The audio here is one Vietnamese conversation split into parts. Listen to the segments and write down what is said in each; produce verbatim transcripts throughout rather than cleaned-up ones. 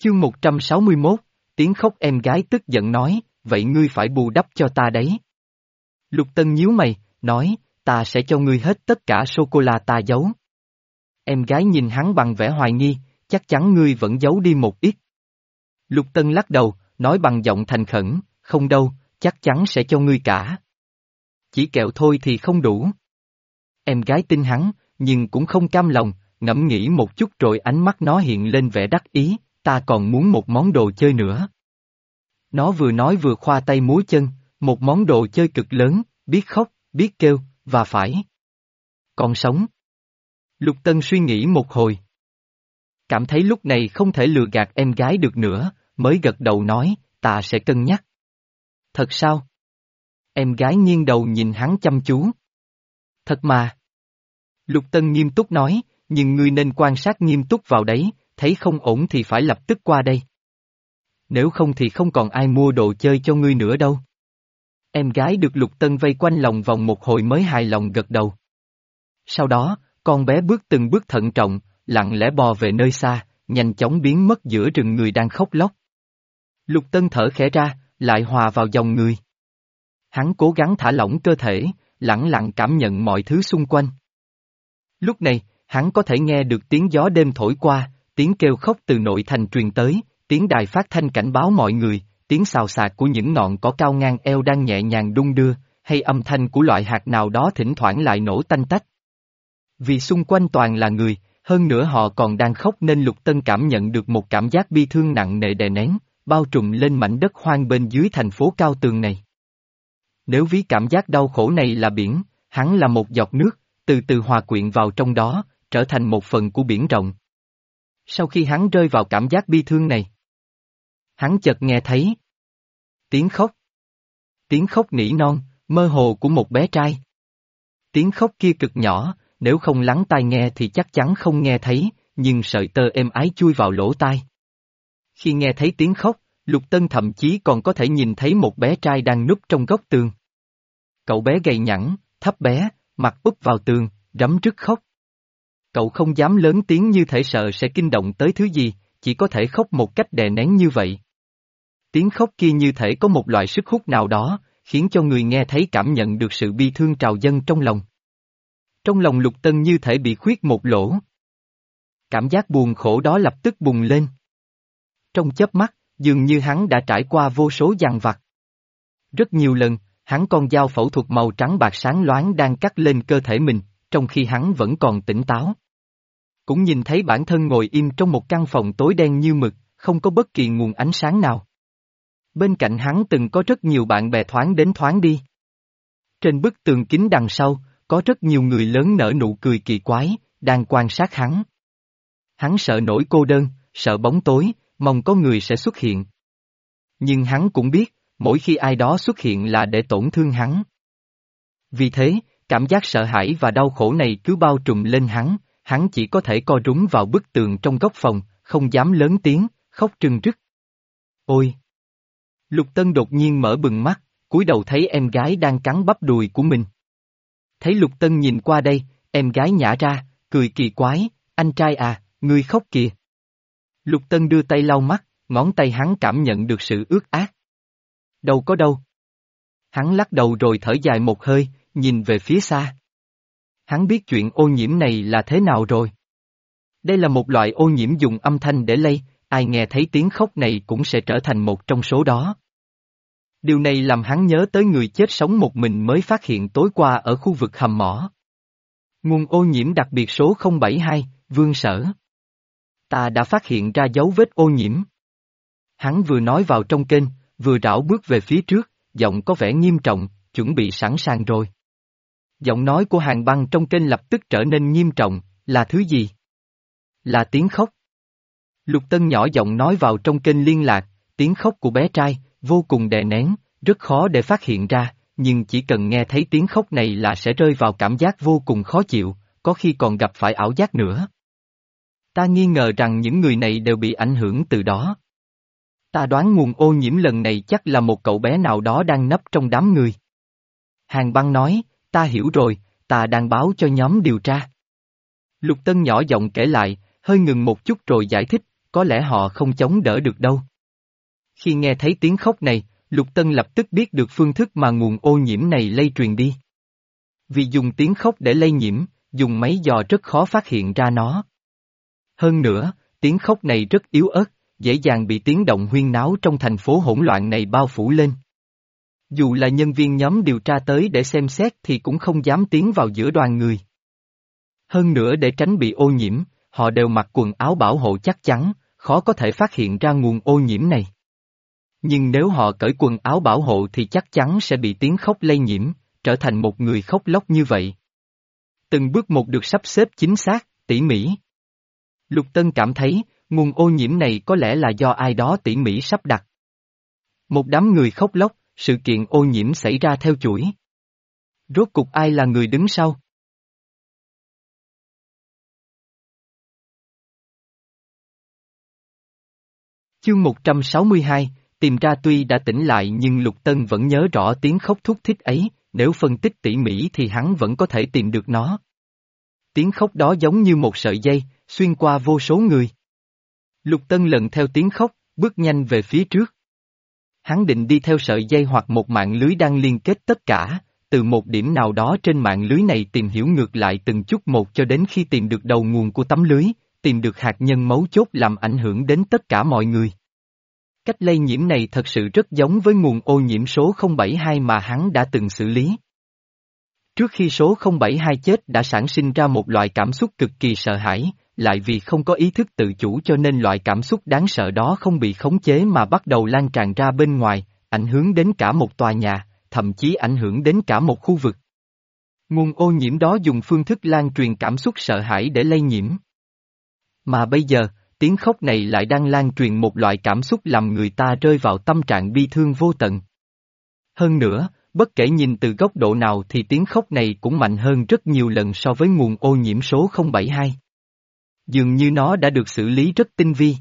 Chương một trăm sáu mươi mốt, tiếng khóc em gái tức giận nói, vậy ngươi phải bù đắp cho ta đấy. Lục Tân nhíu mày, nói, ta sẽ cho ngươi hết tất cả sô-cô-la ta giấu. Em gái nhìn hắn bằng vẻ hoài nghi, chắc chắn ngươi vẫn giấu đi một ít. Lục Tân lắc đầu, nói bằng giọng thành khẩn, không đâu, chắc chắn sẽ cho ngươi cả. Chỉ kẹo thôi thì không đủ. Em gái tin hắn, nhưng cũng không cam lòng, ngẫm nghĩ một chút rồi ánh mắt nó hiện lên vẻ đắc ý, ta còn muốn một món đồ chơi nữa. Nó vừa nói vừa khoa tay múa chân, một món đồ chơi cực lớn, biết khóc, biết kêu, và phải còn sống. Lục Tân suy nghĩ một hồi. Cảm thấy lúc này không thể lừa gạt em gái được nữa, mới gật đầu nói, ta sẽ cân nhắc. Thật sao? Em gái nghiêng đầu nhìn hắn chăm chú. Thật mà. Lục Tân nghiêm túc nói, nhưng ngươi nên quan sát nghiêm túc vào đấy, thấy không ổn thì phải lập tức qua đây. Nếu không thì không còn ai mua đồ chơi cho ngươi nữa đâu. Em gái được Lục Tân vây quanh lòng vòng một hồi mới hài lòng gật đầu. Sau đó, con bé bước từng bước thận trọng, lặng lẽ bò về nơi xa, nhanh chóng biến mất giữa rừng người đang khóc lóc. Lục Tân thở khẽ ra, lại hòa vào dòng người. Hắn cố gắng thả lỏng cơ thể, lặng lặng cảm nhận mọi thứ xung quanh. Lúc này, hắn có thể nghe được tiếng gió đêm thổi qua, tiếng kêu khóc từ nội thành truyền tới, tiếng đài phát thanh cảnh báo mọi người, tiếng xào xạc của những ngọn cỏ cao ngang eo đang nhẹ nhàng đung đưa, hay âm thanh của loại hạt nào đó thỉnh thoảng lại nổ tanh tách. Vì xung quanh toàn là người, hơn nữa họ còn đang khóc nên Lục Tân cảm nhận được một cảm giác bi thương nặng nề đè nén, bao trùm lên mảnh đất hoang bên dưới thành phố cao tường này. Nếu ví cảm giác đau khổ này là biển, hắn là một giọt nước, từ từ hòa quyện vào trong đó, trở thành một phần của biển rộng. Sau khi hắn rơi vào cảm giác bi thương này, hắn chợt nghe thấy tiếng khóc. Tiếng khóc nỉ non, mơ hồ của một bé trai. Tiếng khóc kia cực nhỏ, nếu không lắng tai nghe thì chắc chắn không nghe thấy, nhưng sợi tơ êm ái chui vào lỗ tai. Khi nghe thấy tiếng khóc, Lục Tân thậm chí còn có thể nhìn thấy một bé trai đang núp trong góc tường. Cậu bé gầy nhẵn, thấp bé, mặt úp vào tường, rấm rứt khóc. Cậu không dám lớn tiếng như thể sợ sẽ kinh động tới thứ gì, chỉ có thể khóc một cách đè nén như vậy. Tiếng khóc kia như thể có một loại sức hút nào đó, khiến cho người nghe thấy cảm nhận được sự bi thương trào dâng trong lòng. Trong lòng Lục Tân như thể bị khuyết một lỗ. Cảm giác buồn khổ đó lập tức bùng lên. Trong chớp mắt, dường như hắn đã trải qua vô số dằn vặt. Rất nhiều lần, hắn con dao phẫu thuật màu trắng bạc sáng loáng đang cắt lên cơ thể mình, trong khi hắn vẫn còn tỉnh táo. Cũng nhìn thấy bản thân ngồi im trong một căn phòng tối đen như mực, không có bất kỳ nguồn ánh sáng nào. Bên cạnh hắn từng có rất nhiều bạn bè thoáng đến thoáng đi. Trên bức tường kính đằng sau, có rất nhiều người lớn nở nụ cười kỳ quái, đang quan sát hắn. Hắn sợ nỗi cô đơn, sợ bóng tối, mong có người sẽ xuất hiện. Nhưng hắn cũng biết, mỗi khi ai đó xuất hiện là để tổn thương hắn. Vì thế, cảm giác sợ hãi và đau khổ này cứ bao trùm lên hắn, hắn chỉ có thể co rúm vào bức tường trong góc phòng, không dám lớn tiếng, khóc trưng rức. Ôi! Lục Tân đột nhiên mở bừng mắt, cúi đầu thấy em gái đang cắn bắp đùi của mình. Thấy Lục Tân nhìn qua đây, em gái nhả ra, cười kỳ quái, anh trai à, ngươi khóc kìa. Lục Tân đưa tay lau mắt, ngón tay hắn cảm nhận được sự ướt át. Đâu có đâu. Hắn lắc đầu rồi thở dài một hơi, nhìn về phía xa. Hắn biết chuyện ô nhiễm này là thế nào rồi. Đây là một loại ô nhiễm dùng âm thanh để lây, ai nghe thấy tiếng khóc này cũng sẽ trở thành một trong số đó. Điều này làm hắn nhớ tới người chết sống một mình mới phát hiện tối qua ở khu vực hầm mỏ. Nguồn ô nhiễm đặc biệt số không bảy hai, Vương Sở. Ta đã phát hiện ra dấu vết ô nhiễm. Hắn vừa nói vào trong kênh, vừa rảo bước về phía trước, giọng có vẻ nghiêm trọng, chuẩn bị sẵn sàng rồi. Giọng nói của Hàn Băng trong kênh lập tức trở nên nghiêm trọng, là thứ gì? Là tiếng khóc. Lục Tân nhỏ giọng nói vào trong kênh liên lạc, tiếng khóc của bé trai, vô cùng đè nén, rất khó để phát hiện ra, nhưng chỉ cần nghe thấy tiếng khóc này là sẽ rơi vào cảm giác vô cùng khó chịu, có khi còn gặp phải ảo giác nữa. Ta nghi ngờ rằng những người này đều bị ảnh hưởng từ đó. Ta đoán nguồn ô nhiễm lần này chắc là một cậu bé nào đó đang nấp trong đám người. Hàn Băng nói, ta hiểu rồi, ta đang báo cho nhóm điều tra. Lục Tân nhỏ giọng kể lại, hơi ngừng một chút rồi giải thích, có lẽ họ không chống đỡ được đâu. Khi nghe thấy tiếng khóc này, Lục Tân lập tức biết được phương thức mà nguồn ô nhiễm này lây truyền đi. Vì dùng tiếng khóc để lây nhiễm, dùng máy dò rất khó phát hiện ra nó. Hơn nữa, tiếng khóc này rất yếu ớt, dễ dàng bị tiếng động huyên náo trong thành phố hỗn loạn này bao phủ lên. Dù là nhân viên nhóm điều tra tới để xem xét thì cũng không dám tiến vào giữa đoàn người. Hơn nữa để tránh bị ô nhiễm, họ đều mặc quần áo bảo hộ chắc chắn, khó có thể phát hiện ra nguồn ô nhiễm này. Nhưng nếu họ cởi quần áo bảo hộ thì chắc chắn sẽ bị tiếng khóc lây nhiễm, trở thành một người khóc lóc như vậy. Từng bước một được sắp xếp chính xác, tỉ mỉ. Lục Tân cảm thấy, nguồn ô nhiễm này có lẽ là do ai đó tỉ mỉ sắp đặt. Một đám người khóc lóc, sự kiện ô nhiễm xảy ra theo chuỗi. Rốt cục ai là người đứng sau? Chương một trăm sáu mươi hai, tìm ra. Tuy đã tỉnh lại nhưng Lục Tân vẫn nhớ rõ tiếng khóc thúc thích ấy, nếu phân tích tỉ mỉ thì hắn vẫn có thể tìm được nó. Tiếng khóc đó giống như một sợi dây, xuyên qua vô số người. Lục Tân lần theo tiếng khóc, bước nhanh về phía trước. Hắn định đi theo sợi dây hoặc một mạng lưới đang liên kết tất cả, từ một điểm nào đó trên mạng lưới này tìm hiểu ngược lại từng chút một cho đến khi tìm được đầu nguồn của tấm lưới, tìm được hạt nhân mấu chốt làm ảnh hưởng đến tất cả mọi người. Cách lây nhiễm này thật sự rất giống với nguồn ô nhiễm số không bảy hai mà hắn đã từng xử lý. Trước khi số không bảy hai chết đã sản sinh ra một loại cảm xúc cực kỳ sợ hãi, lại vì không có ý thức tự chủ cho nên loại cảm xúc đáng sợ đó không bị khống chế mà bắt đầu lan tràn ra bên ngoài, ảnh hưởng đến cả một tòa nhà, thậm chí ảnh hưởng đến cả một khu vực. Nguồn ô nhiễm đó dùng phương thức lan truyền cảm xúc sợ hãi để lây nhiễm. Mà bây giờ, tiếng khóc này lại đang lan truyền một loại cảm xúc làm người ta rơi vào tâm trạng bi thương vô tận. Hơn nữa, bất kể nhìn từ góc độ nào thì tiếng khóc này cũng mạnh hơn rất nhiều lần so với nguồn ô nhiễm số không bảy hai. Dường như nó đã được xử lý rất tinh vi,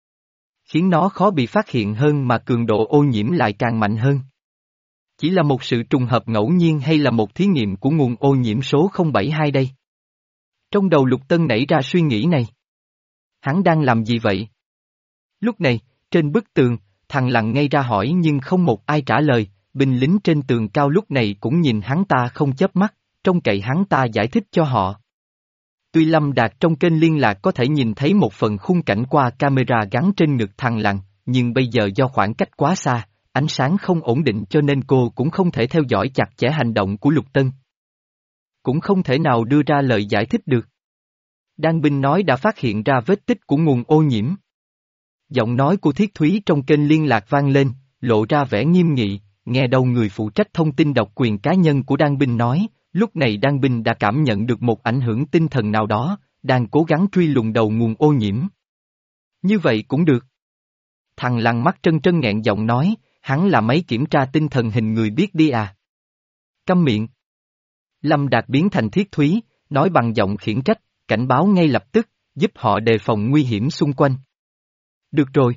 khiến nó khó bị phát hiện hơn mà cường độ ô nhiễm lại càng mạnh hơn. Chỉ là một sự trùng hợp ngẫu nhiên hay là một thí nghiệm của nguồn ô nhiễm số không bảy hai đây? Trong đầu Lục Tân nảy ra suy nghĩ này. Hắn đang làm gì vậy? Lúc này, trên bức tường, thằng Lặng ngay ra hỏi nhưng không một ai trả lời, binh lính trên tường cao lúc này cũng nhìn hắn ta không chớp mắt, trông cậy hắn ta giải thích cho họ. Tuy Lâm Đạt trong kênh liên lạc có thể nhìn thấy một phần khung cảnh qua camera gắn trên ngực thằng Lặng, nhưng bây giờ do khoảng cách quá xa, ánh sáng không ổn định cho nên cô cũng không thể theo dõi chặt chẽ hành động của Lục Tân. Cũng không thể nào đưa ra lời giải thích được. Đan binh nói đã phát hiện ra vết tích của nguồn ô nhiễm. Giọng nói của Thiết Thúy trong kênh liên lạc vang lên, lộ ra vẻ nghiêm nghị, nghe đầu người phụ trách thông tin độc quyền cá nhân của Đan binh nói, lúc này Đan binh đã cảm nhận được một ảnh hưởng tinh thần nào đó, đang cố gắng truy lùng đầu nguồn ô nhiễm. Như vậy cũng được. Thằng Lăng mắt trân trân nghẹn giọng nói, hắn là máy kiểm tra tinh thần hình người biết đi à. Câm miệng. Lâm Đạt biến thành Thiết Thúy, nói bằng giọng khiển trách, cảnh báo ngay lập tức, giúp họ đề phòng nguy hiểm xung quanh. Được rồi.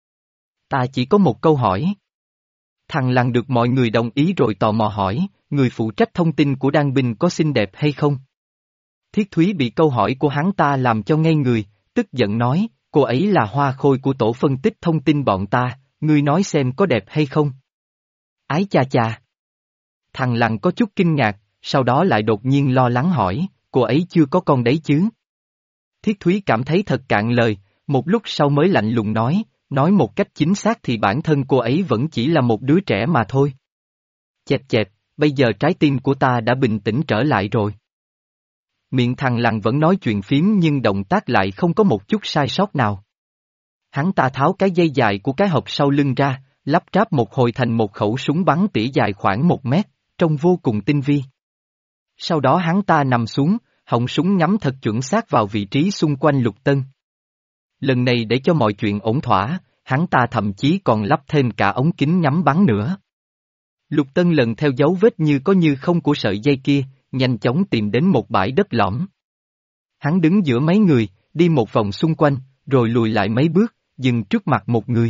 Ta chỉ có một câu hỏi. Thằng Lăng được mọi người đồng ý rồi tò mò hỏi, người phụ trách thông tin của Đan binh có xinh đẹp hay không? Thiết Thúy bị câu hỏi của hắn ta làm cho ngây người, tức giận nói, cô ấy là hoa khôi của tổ phân tích thông tin bọn ta, ngươi nói xem có đẹp hay không? Ái cha cha. Thằng Lăng có chút kinh ngạc, sau đó lại đột nhiên lo lắng hỏi, cô ấy chưa có con đấy chứ? Thiết Thúy cảm thấy thật cạn lời, một lúc sau mới lạnh lùng nói, nói một cách chính xác thì bản thân cô ấy vẫn chỉ là một đứa trẻ mà thôi. Chẹp chẹp, bây giờ trái tim của ta đã bình tĩnh trở lại rồi. Miệng thằng Lăng vẫn nói chuyện phím nhưng động tác lại không có một chút sai sót nào. Hắn ta tháo cái dây dài của cái hộp sau lưng ra, lắp ráp một hồi thành một khẩu súng bắn tỉa dài khoảng một mét, trông vô cùng tinh vi. Sau đó hắn ta nằm xuống, họng súng nhắm thật chuẩn xác vào vị trí xung quanh Lục Tân. Lần này để cho mọi chuyện ổn thỏa, hắn ta thậm chí còn lắp thêm cả ống kính nhắm bắn nữa. Lục Tân lần theo dấu vết như có như không của sợi dây kia, nhanh chóng tìm đến một bãi đất lõm. Hắn đứng giữa mấy người, đi một vòng xung quanh, rồi lùi lại mấy bước, dừng trước mặt một người.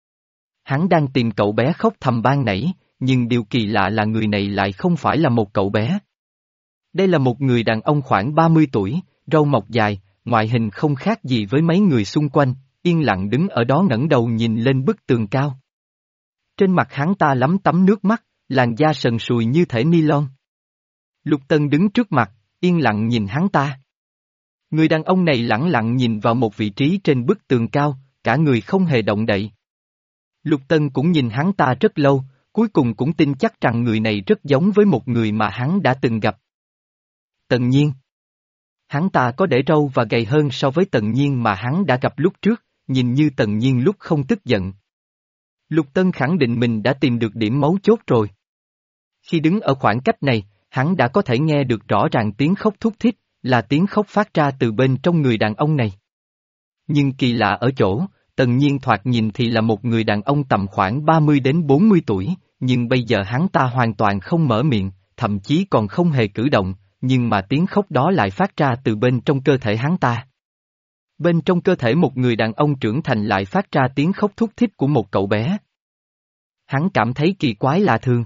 Hắn đang tìm cậu bé khóc thầm ban nãy, nhưng điều kỳ lạ là người này lại không phải là một cậu bé. Đây là một người đàn ông khoảng ba mươi tuổi, râu mọc dài, ngoại hình không khác gì với mấy người xung quanh, yên lặng đứng ở đó ngẩng đầu nhìn lên bức tường cao. Trên mặt hắn ta lấm tấm nước mắt, làn da sần sùi như thể nylon. Lục Tân đứng trước mặt, yên lặng nhìn hắn ta. Người đàn ông này lẳng lặng nhìn vào một vị trí trên bức tường cao, cả người không hề động đậy. Lục Tân cũng nhìn hắn ta rất lâu, cuối cùng cũng tin chắc rằng người này rất giống với một người mà hắn đã từng gặp. Tần Nhiên. Hắn ta có để râu và gầy hơn so với Tần Nhiên mà hắn đã gặp lúc trước, nhìn như Tần Nhiên lúc không tức giận. Lục Tân khẳng định mình đã tìm được điểm mấu chốt rồi. Khi đứng ở khoảng cách này, hắn đã có thể nghe được rõ ràng tiếng khóc thút thít, là tiếng khóc phát ra từ bên trong người đàn ông này. Nhưng kỳ lạ ở chỗ, Tần Nhiên thoạt nhìn thì là một người đàn ông tầm khoảng ba mươi đến bốn mươi tuổi, nhưng bây giờ hắn ta hoàn toàn không mở miệng, thậm chí còn không hề cử động, nhưng mà tiếng khóc đó lại phát ra từ bên trong cơ thể hắn ta. Bên trong cơ thể một người đàn ông trưởng thành lại phát ra tiếng khóc thút thít của một cậu bé. Hắn cảm thấy kỳ quái lạ thường.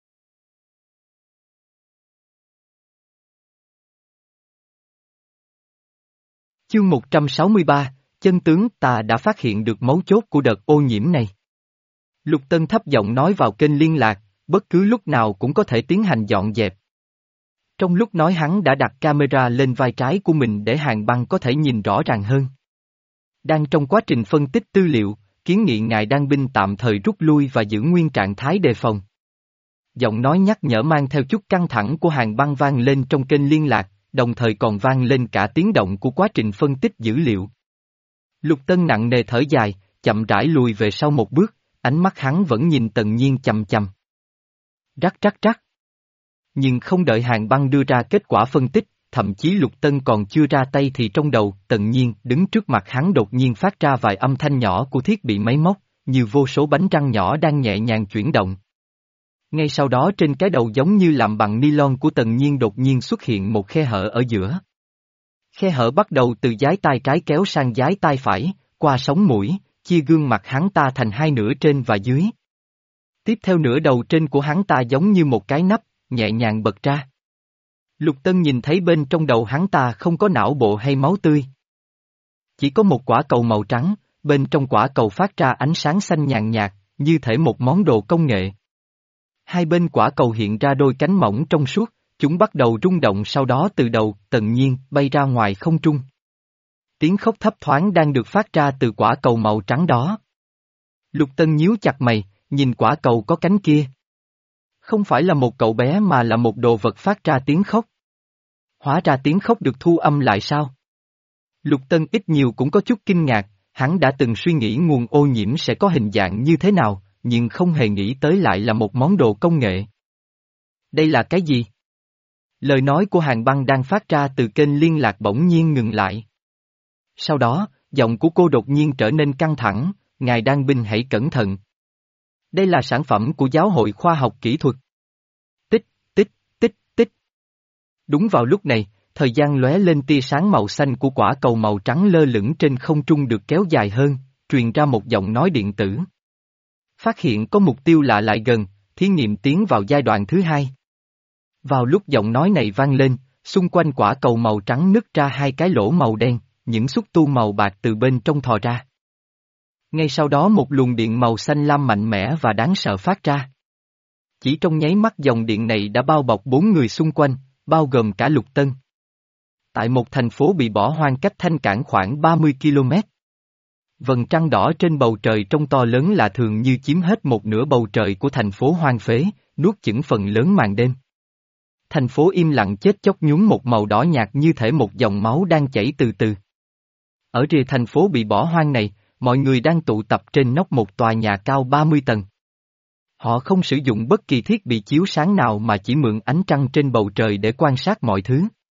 Chương một trăm sáu mươi ba, chân tướng ta đã phát hiện được mấu chốt của đợt ô nhiễm này. Lục Tân thấp giọng nói vào kênh liên lạc, bất cứ lúc nào cũng có thể tiến hành dọn dẹp. Trong lúc nói hắn đã đặt camera lên vai trái của mình để Hàn Băng có thể nhìn rõ ràng hơn. Đang trong quá trình phân tích tư liệu, kiến nghị ngài đan binh tạm thời rút lui và giữ nguyên trạng thái đề phòng. Giọng nói nhắc nhở mang theo chút căng thẳng của Hàn Băng vang lên trong kênh liên lạc, đồng thời còn vang lên cả tiếng động của quá trình phân tích dữ liệu. Lục Tân nặng nề thở dài, chậm rãi lùi về sau một bước, ánh mắt hắn vẫn nhìn Tần Nhiên chằm chằm. Rắc rắc rắc. Nhưng không đợi Hàn Băng đưa ra kết quả phân tích, thậm chí Lục Tân còn chưa ra tay thì trong đầu Tần Nhiên đứng trước mặt hắn đột nhiên phát ra vài âm thanh nhỏ của thiết bị máy móc, như vô số bánh răng nhỏ đang nhẹ nhàng chuyển động. Ngay sau đó trên cái đầu giống như làm bằng nylon của Tần Nhiên đột nhiên xuất hiện một khe hở ở giữa. Khe hở bắt đầu từ dái tai trái kéo sang dái tai phải, qua sống mũi, chia gương mặt hắn ta thành hai nửa trên và dưới. Tiếp theo nửa đầu trên của hắn ta giống như một cái nắp, nhẹ nhàng bật ra. Lục Tân nhìn thấy bên trong đầu hắn ta không có não bộ hay máu tươi. Chỉ có một quả cầu màu trắng, bên trong quả cầu phát ra ánh sáng xanh nhàn nhạt, như thể một món đồ công nghệ. Hai bên quả cầu hiện ra đôi cánh mỏng trong suốt, chúng bắt đầu rung động sau đó từ đầu Tần Nhiên bay ra ngoài không trung. Tiếng khóc thấp thoáng đang được phát ra từ quả cầu màu trắng đó. Lục Tân nhíu chặt mày, nhìn quả cầu có cánh kia. Không phải là một cậu bé mà là một đồ vật phát ra tiếng khóc. Hóa ra tiếng khóc được thu âm lại sao? Lục Tân ít nhiều cũng có chút kinh ngạc, hắn đã từng suy nghĩ nguồn ô nhiễm sẽ có hình dạng như thế nào, nhưng không hề nghĩ tới lại là một món đồ công nghệ. Đây là cái gì? Lời nói của Hàn Băng đang phát ra từ kênh liên lạc bỗng nhiên ngừng lại. Sau đó, giọng của cô đột nhiên trở nên căng thẳng, ngài đan binh hãy cẩn thận. Đây là sản phẩm của giáo hội khoa học kỹ thuật. Tích, tích, tích, tích. Đúng vào lúc này, thời gian lóe lên tia sáng màu xanh của quả cầu màu trắng lơ lửng trên không trung được kéo dài hơn, truyền ra một giọng nói điện tử. Phát hiện có mục tiêu lạ lại gần, thí nghiệm tiến vào giai đoạn thứ hai. Vào lúc giọng nói này vang lên, xung quanh quả cầu màu trắng nứt ra hai cái lỗ màu đen, những xúc tu màu bạc từ bên trong thò ra. Ngay sau đó một luồng điện màu xanh lam mạnh mẽ và đáng sợ phát ra. Chỉ trong nháy mắt dòng điện này đã bao bọc bốn người xung quanh, bao gồm cả Lục Tân. Tại một thành phố bị bỏ hoang cách Thanh Cảng khoảng ba mươi ki lô mét. Vầng trăng đỏ trên bầu trời trông to lớn lạ thường như chiếm hết một nửa bầu trời của thành phố hoang phế, nuốt chửng phần lớn màn đêm. Thành phố im lặng chết chóc nhuốm một màu đỏ nhạt như thể một dòng máu đang chảy từ từ. Ở rìa thành phố bị bỏ hoang này, mọi người đang tụ tập trên nóc một tòa nhà cao ba mươi tầng. Họ không sử dụng bất kỳ thiết bị chiếu sáng nào mà chỉ mượn ánh trăng trên bầu trời để quan sát mọi thứ.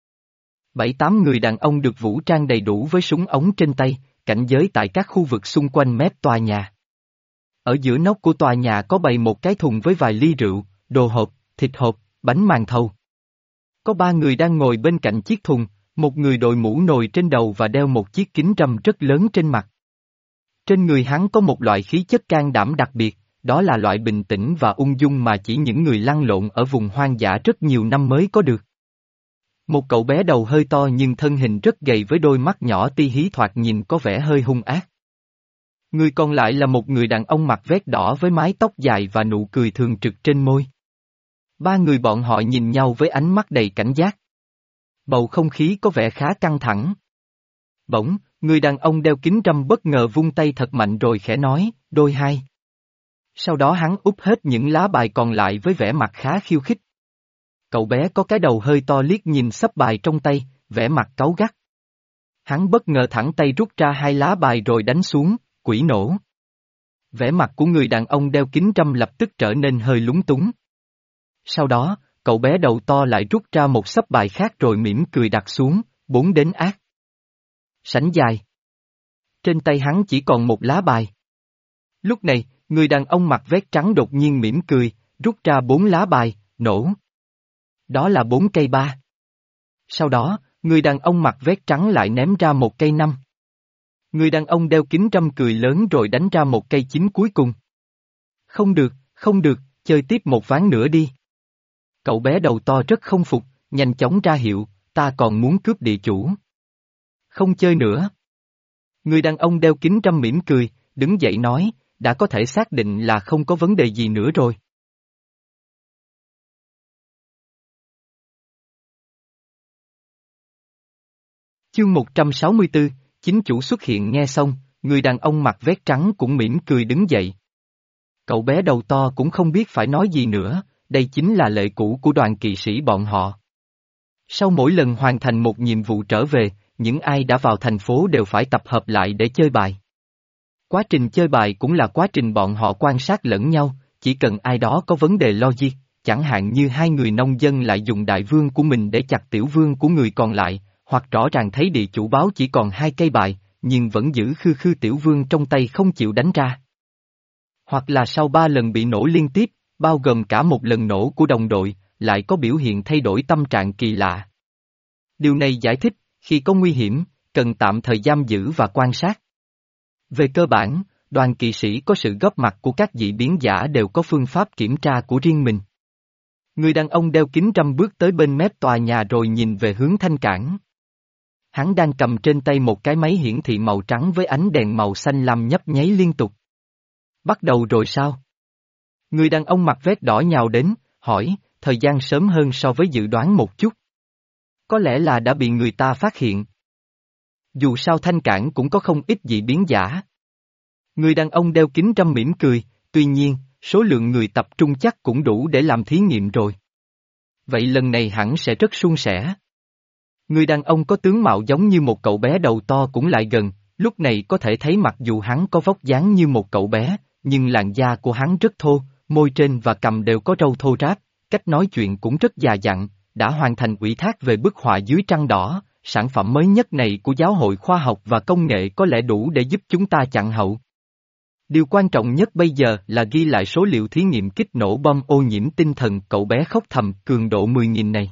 Bảy tám người đàn ông được vũ trang đầy đủ với súng ống trên tay, cảnh giới tại các khu vực xung quanh mép tòa nhà. Ở giữa nóc của tòa nhà có bày một cái thùng với vài ly rượu, đồ hộp, thịt hộp, bánh màn thầu. Có ba người đang ngồi bên cạnh chiếc thùng, một người đội mũ nồi trên đầu và đeo một chiếc kính râm rất lớn trên mặt. Trên người hắn có một loại khí chất can đảm đặc biệt, đó là loại bình tĩnh và ung dung mà chỉ những người lăn lộn ở vùng hoang dã rất nhiều năm mới có được. Một cậu bé đầu hơi to nhưng thân hình rất gầy với đôi mắt nhỏ ti hí thoạt nhìn có vẻ hơi hung ác. Người còn lại là một người đàn ông mặc vest đỏ với mái tóc dài và nụ cười thường trực trên môi. Ba người bọn họ nhìn nhau với ánh mắt đầy cảnh giác. Bầu không khí có vẻ khá căng thẳng. Bỗng, người đàn ông đeo kính râm bất ngờ vung tay thật mạnh rồi khẽ nói, đôi hai. Sau đó hắn úp hết những lá bài còn lại với vẻ mặt khá khiêu khích. Cậu bé có cái đầu hơi to liếc nhìn sấp bài trong tay, vẻ mặt cáu gắt. Hắn bất ngờ thẳng tay rút ra hai lá bài rồi đánh xuống, quỷ nổ. Vẻ mặt của người đàn ông đeo kính râm lập tức trở nên hơi lúng túng. Sau đó, cậu bé đầu to lại rút ra một sấp bài khác rồi mỉm cười đặt xuống, bốn đến ác. Sảnh dài. Trên tay hắn chỉ còn một lá bài. Lúc này, người đàn ông mặc vest trắng đột nhiên mỉm cười, rút ra bốn lá bài, nổ. Đó là bốn cây ba. Sau đó, người đàn ông mặc vest trắng lại ném ra một cây năm. Người đàn ông đeo kính râm cười lớn rồi đánh ra một cây chín cuối cùng. Không được, không được, chơi tiếp một ván nữa đi. Cậu bé đầu to rất không phục, nhanh chóng ra hiệu, ta còn muốn cướp địa chủ. Không chơi nữa. Người đàn ông đeo kính râm mỉm cười, đứng dậy nói, đã có thể xác định là không có vấn đề gì nữa rồi. Chương một trăm sáu mươi tư, chính chủ xuất hiện nghe xong, người đàn ông mặc vest trắng cũng mỉm cười đứng dậy. Cậu bé đầu to cũng không biết phải nói gì nữa, đây chính là lệ cũ của đoàn kỵ sĩ bọn họ. Sau mỗi lần hoàn thành một nhiệm vụ trở về, những ai đã vào thành phố đều phải tập hợp lại để chơi bài. Quá trình chơi bài cũng là quá trình bọn họ quan sát lẫn nhau, chỉ cần ai đó có vấn đề logic, chẳng hạn như hai người nông dân lại dùng đại vương của mình để chặt tiểu vương của người còn lại, hoặc rõ ràng thấy địa chủ báo chỉ còn hai cây bài, nhưng vẫn giữ khư khư tiểu vương trong tay không chịu đánh ra. Hoặc là sau ba lần bị nổ liên tiếp, bao gồm cả một lần nổ của đồng đội, lại có biểu hiện thay đổi tâm trạng kỳ lạ. Điều này giải thích, khi có nguy hiểm, cần tạm thời giam giữ và quan sát. Về cơ bản, đoàn kỵ sĩ có sự góp mặt của các dị biến giả đều có phương pháp kiểm tra của riêng mình. Người đàn ông đeo kính râm bước tới bên mép tòa nhà rồi nhìn về hướng thanh cảng. Hắn đang cầm trên tay một cái máy hiển thị màu trắng với ánh đèn màu xanh lam nhấp nháy liên tục. Bắt đầu rồi sao? Người đàn ông mặc vest đỏ nhào đến, hỏi, thời gian sớm hơn so với dự đoán một chút. Có lẽ là đã bị người ta phát hiện. Dù sao thanh cảng cũng có không ít dị biến giả. Người đàn ông đeo kính râm mỉm cười, tuy nhiên, số lượng người tập trung chắc cũng đủ để làm thí nghiệm rồi. Vậy lần này hẳn sẽ rất suôn sẻ. Người đàn ông có tướng mạo giống như một cậu bé đầu to cũng lại gần, lúc này có thể thấy mặc dù hắn có vóc dáng như một cậu bé, nhưng làn da của hắn rất thô, môi trên và cằm đều có râu thô ráp, cách nói chuyện cũng rất già dặn, đã hoàn thành ủy thác về bức họa dưới trăng đỏ, sản phẩm mới nhất này của Giáo hội Khoa học và Công nghệ có lẽ đủ để giúp chúng ta chặn hậu. Điều quan trọng nhất bây giờ là ghi lại số liệu thí nghiệm kích nổ bom ô nhiễm tinh thần, cậu bé khóc thầm, cường độ mười nghìn này.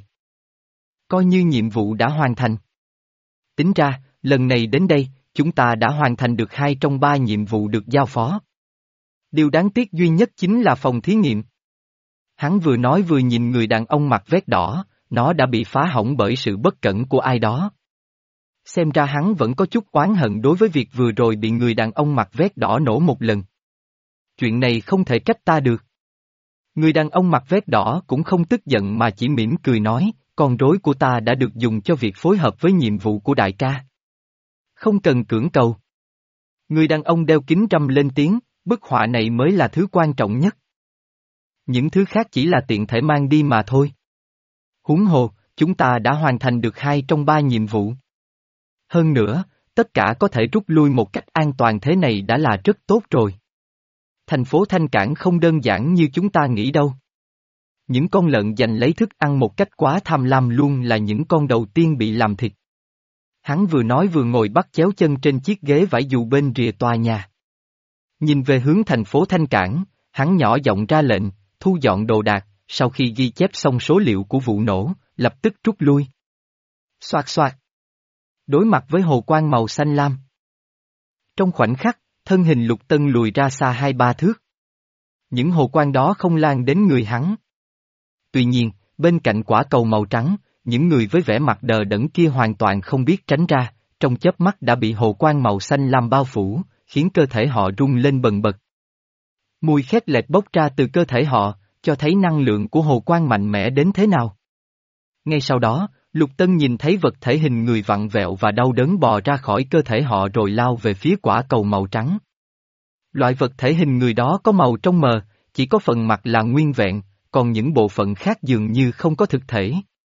Coi như nhiệm vụ đã hoàn thành. Tính ra, lần này đến đây, chúng ta đã hoàn thành được hai trong ba nhiệm vụ được giao phó. Điều đáng tiếc duy nhất chính là phòng thí nghiệm. Hắn vừa nói vừa nhìn người đàn ông mặc vest đỏ, nó đã bị phá hỏng bởi sự bất cẩn của ai đó. Xem ra hắn vẫn có chút oán hận đối với việc vừa rồi bị người đàn ông mặc vest đỏ nổ một lần. Chuyện này không thể trách ta được. Người đàn ông mặc vest đỏ cũng không tức giận mà chỉ mỉm cười nói, con rối của ta đã được dùng cho việc phối hợp với nhiệm vụ của đại ca. Không cần cưỡng cầu. Người đàn ông đeo kính râm lên tiếng, bức họa này mới là thứ quan trọng nhất. Những thứ khác chỉ là tiện thể mang đi mà thôi. Huống hồ, chúng ta đã hoàn thành được hai trong ba nhiệm vụ. Hơn nữa, tất cả có thể rút lui một cách an toàn thế này đã là rất tốt rồi. Thành phố Thanh Cảng không đơn giản như chúng ta nghĩ đâu. Những con lợn giành lấy thức ăn một cách quá tham lam luôn là những con đầu tiên bị làm thịt. Hắn vừa nói vừa ngồi bắt chéo chân trên chiếc ghế vải dù bên rìa tòa nhà. Nhìn về hướng thành phố Thanh Cảng, hắn nhỏ giọng ra lệnh, thu dọn đồ đạc, sau khi ghi chép xong số liệu của vụ nổ, lập tức rút lui. Xoạt xoạt. Đối mặt với hồ quang màu xanh lam. Trong khoảnh khắc, thân hình Lục Tân lùi ra xa hai ba thước. Những hồ quang đó không lan đến người hắn. Tuy nhiên, bên cạnh quả cầu màu trắng, những người với vẻ mặt đờ đẫn kia hoàn toàn không biết tránh ra, trong chớp mắt đã bị hồ quang màu xanh lam bao phủ, khiến cơ thể họ rung lên bần bật. Mùi khét lẹt bốc ra từ cơ thể họ, cho thấy năng lượng của hồ quang mạnh mẽ đến thế nào. Ngay sau đó, Lục Tân nhìn thấy vật thể hình người vặn vẹo và đau đớn bò ra khỏi cơ thể họ rồi lao về phía quả cầu màu trắng. Loại vật thể hình người đó có màu trong mờ, chỉ có phần mặt là nguyên vẹn, còn những bộ phận khác dường như không có thực thể.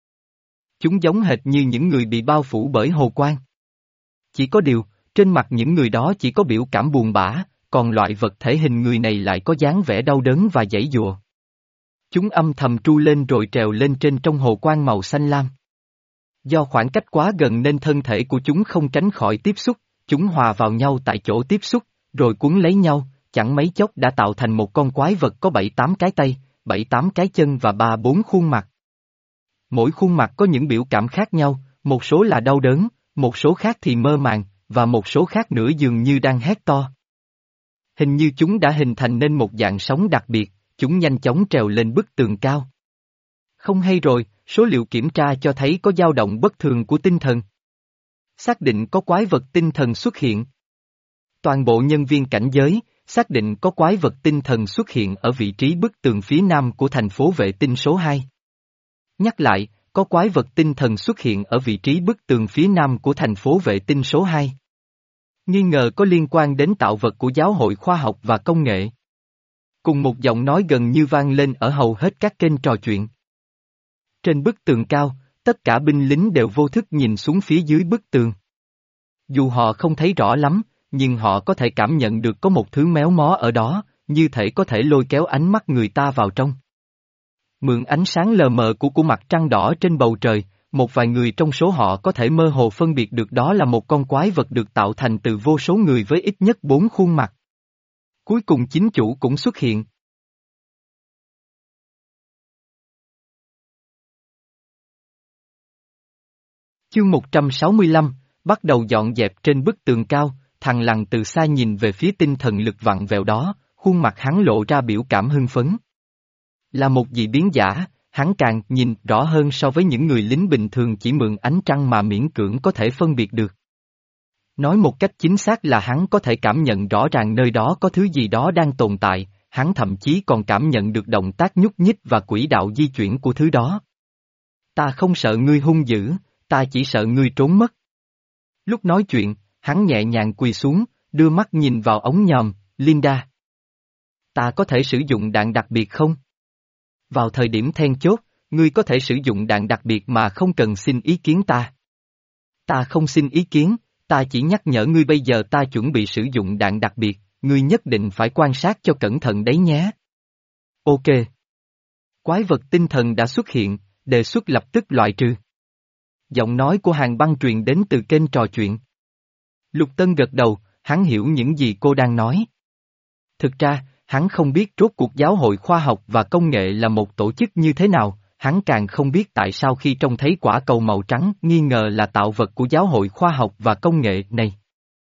Chúng giống hệt như những người bị bao phủ bởi hồ quang. Chỉ có điều, trên mặt những người đó chỉ có biểu cảm buồn bã, còn loại vật thể hình người này lại có dáng vẻ đau đớn và giãy giụa. Chúng âm thầm tru lên rồi trèo lên trên trong hồ quang màu xanh lam. Do khoảng cách quá gần nên thân thể của chúng không tránh khỏi tiếp xúc, chúng hòa vào nhau tại chỗ tiếp xúc, rồi cuốn lấy nhau, chẳng mấy chốc đã tạo thành một con quái vật có bảy tám cái tay, bảy tám cái chân và ba bốn khuôn mặt. Mỗi khuôn mặt có những biểu cảm khác nhau, một số là đau đớn, một số khác thì mơ màng, và một số khác nữa dường như đang hét to. Hình như chúng đã hình thành nên một dạng sóng đặc biệt, chúng nhanh chóng trèo lên bức tường cao. Không hay rồi, số liệu kiểm tra cho thấy có dao động bất thường của tinh thần. Xác định có quái vật tinh thần xuất hiện. Toàn bộ nhân viên cảnh giới, xác định có quái vật tinh thần xuất hiện ở vị trí bức tường phía nam của thành phố vệ tinh số hai. Nhắc lại, có quái vật tinh thần xuất hiện ở vị trí bức tường phía nam của thành phố vệ tinh số hai. Nghi ngờ có liên quan đến tạo vật của Giáo hội Khoa học và Công nghệ. Cùng một giọng nói gần như vang lên ở hầu hết các kênh trò chuyện. Trên bức tường cao, tất cả binh lính đều vô thức nhìn xuống phía dưới bức tường. Dù họ không thấy rõ lắm, nhưng họ có thể cảm nhận được có một thứ méo mó ở đó, như thể có thể lôi kéo ánh mắt người ta vào trong. Mượn ánh sáng lờ mờ của của mặt trăng đỏ trên bầu trời, một vài người trong số họ có thể mơ hồ phân biệt được đó là một con quái vật được tạo thành từ vô số người với ít nhất bốn khuôn mặt. Cuối cùng chính chủ cũng xuất hiện. Chương một trăm sáu mươi lăm, bắt đầu dọn dẹp trên bức tường cao, thằng lằn từ xa nhìn về phía tinh thần lực vặn vẹo đó, khuôn mặt hắn lộ ra biểu cảm hưng phấn. Là một dị biến giả, hắn càng nhìn rõ hơn so với những người lính bình thường chỉ mượn ánh trăng mà miễn cưỡng có thể phân biệt được. Nói một cách chính xác là hắn có thể cảm nhận rõ ràng nơi đó có thứ gì đó đang tồn tại, hắn thậm chí còn cảm nhận được động tác nhúc nhích và quỹ đạo di chuyển của thứ đó. Ta không sợ ngươi hung dữ, ta chỉ sợ ngươi trốn mất. Lúc nói chuyện, hắn nhẹ nhàng quỳ xuống, đưa mắt nhìn vào ống nhòm, Linda. Ta có thể sử dụng đạn đặc biệt không? Vào thời điểm then chốt, ngươi có thể sử dụng đạn đặc biệt mà không cần xin ý kiến ta. Ta không xin ý kiến, ta chỉ nhắc nhở ngươi bây giờ ta chuẩn bị sử dụng đạn đặc biệt, ngươi nhất định phải quan sát cho cẩn thận đấy nhé. Ok. Quái vật tinh thần đã xuất hiện, đề xuất lập tức loại trừ. Giọng nói của Hàn Băng truyền đến từ kênh trò chuyện. Lục Tân gật đầu, hắn hiểu những gì cô đang nói. Thực ra, hắn không biết rốt cuộc Giáo hội Khoa học và Công nghệ là một tổ chức như thế nào, hắn càng không biết tại sao khi trông thấy quả cầu màu trắng nghi ngờ là tạo vật của Giáo hội Khoa học và Công nghệ này.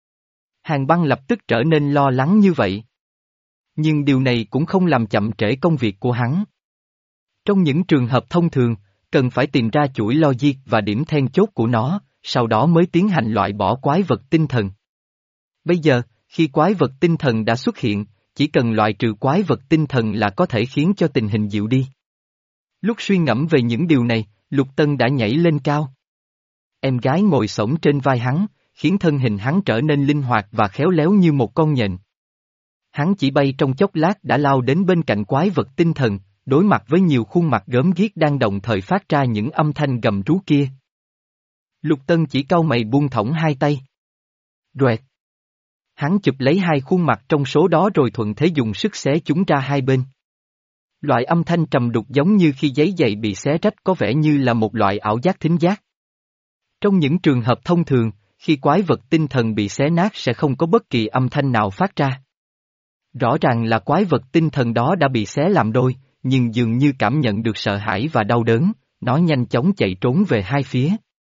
Hàn Băng lập tức trở nên lo lắng như vậy. Nhưng điều này cũng không làm chậm trễ công việc của hắn. Trong những trường hợp thông thường, cần phải tìm ra chuỗi logic và điểm then chốt của nó, sau đó mới tiến hành loại bỏ quái vật tinh thần. Bây giờ, khi quái vật tinh thần đã xuất hiện, chỉ cần loại trừ quái vật tinh thần là có thể khiến cho tình hình dịu đi. Lúc suy ngẫm về những điều này, Lục Tân đã nhảy lên cao. Em gái ngồi xổm trên vai hắn, khiến thân hình hắn trở nên linh hoạt và khéo léo như một con nhện. Hắn chỉ bay trong chốc lát đã lao đến bên cạnh quái vật tinh thần, đối mặt với nhiều khuôn mặt gớm ghiếc đang đồng thời phát ra những âm thanh gầm rú kia. Lục Tân chỉ cau mày buông thõng hai tay. Roẹt. Hắn chụp lấy hai khuôn mặt trong số đó rồi thuận thế dùng sức xé chúng ra hai bên. Loại âm thanh trầm đục giống như khi giấy giày bị xé rách có vẻ như là một loại ảo giác thính giác. Trong những trường hợp thông thường, khi quái vật tinh thần bị xé nát sẽ không có bất kỳ âm thanh nào phát ra. Rõ ràng là quái vật tinh thần đó đã bị xé làm đôi, nhưng dường như cảm nhận được sợ hãi và đau đớn, nó nhanh chóng chạy trốn về hai phía.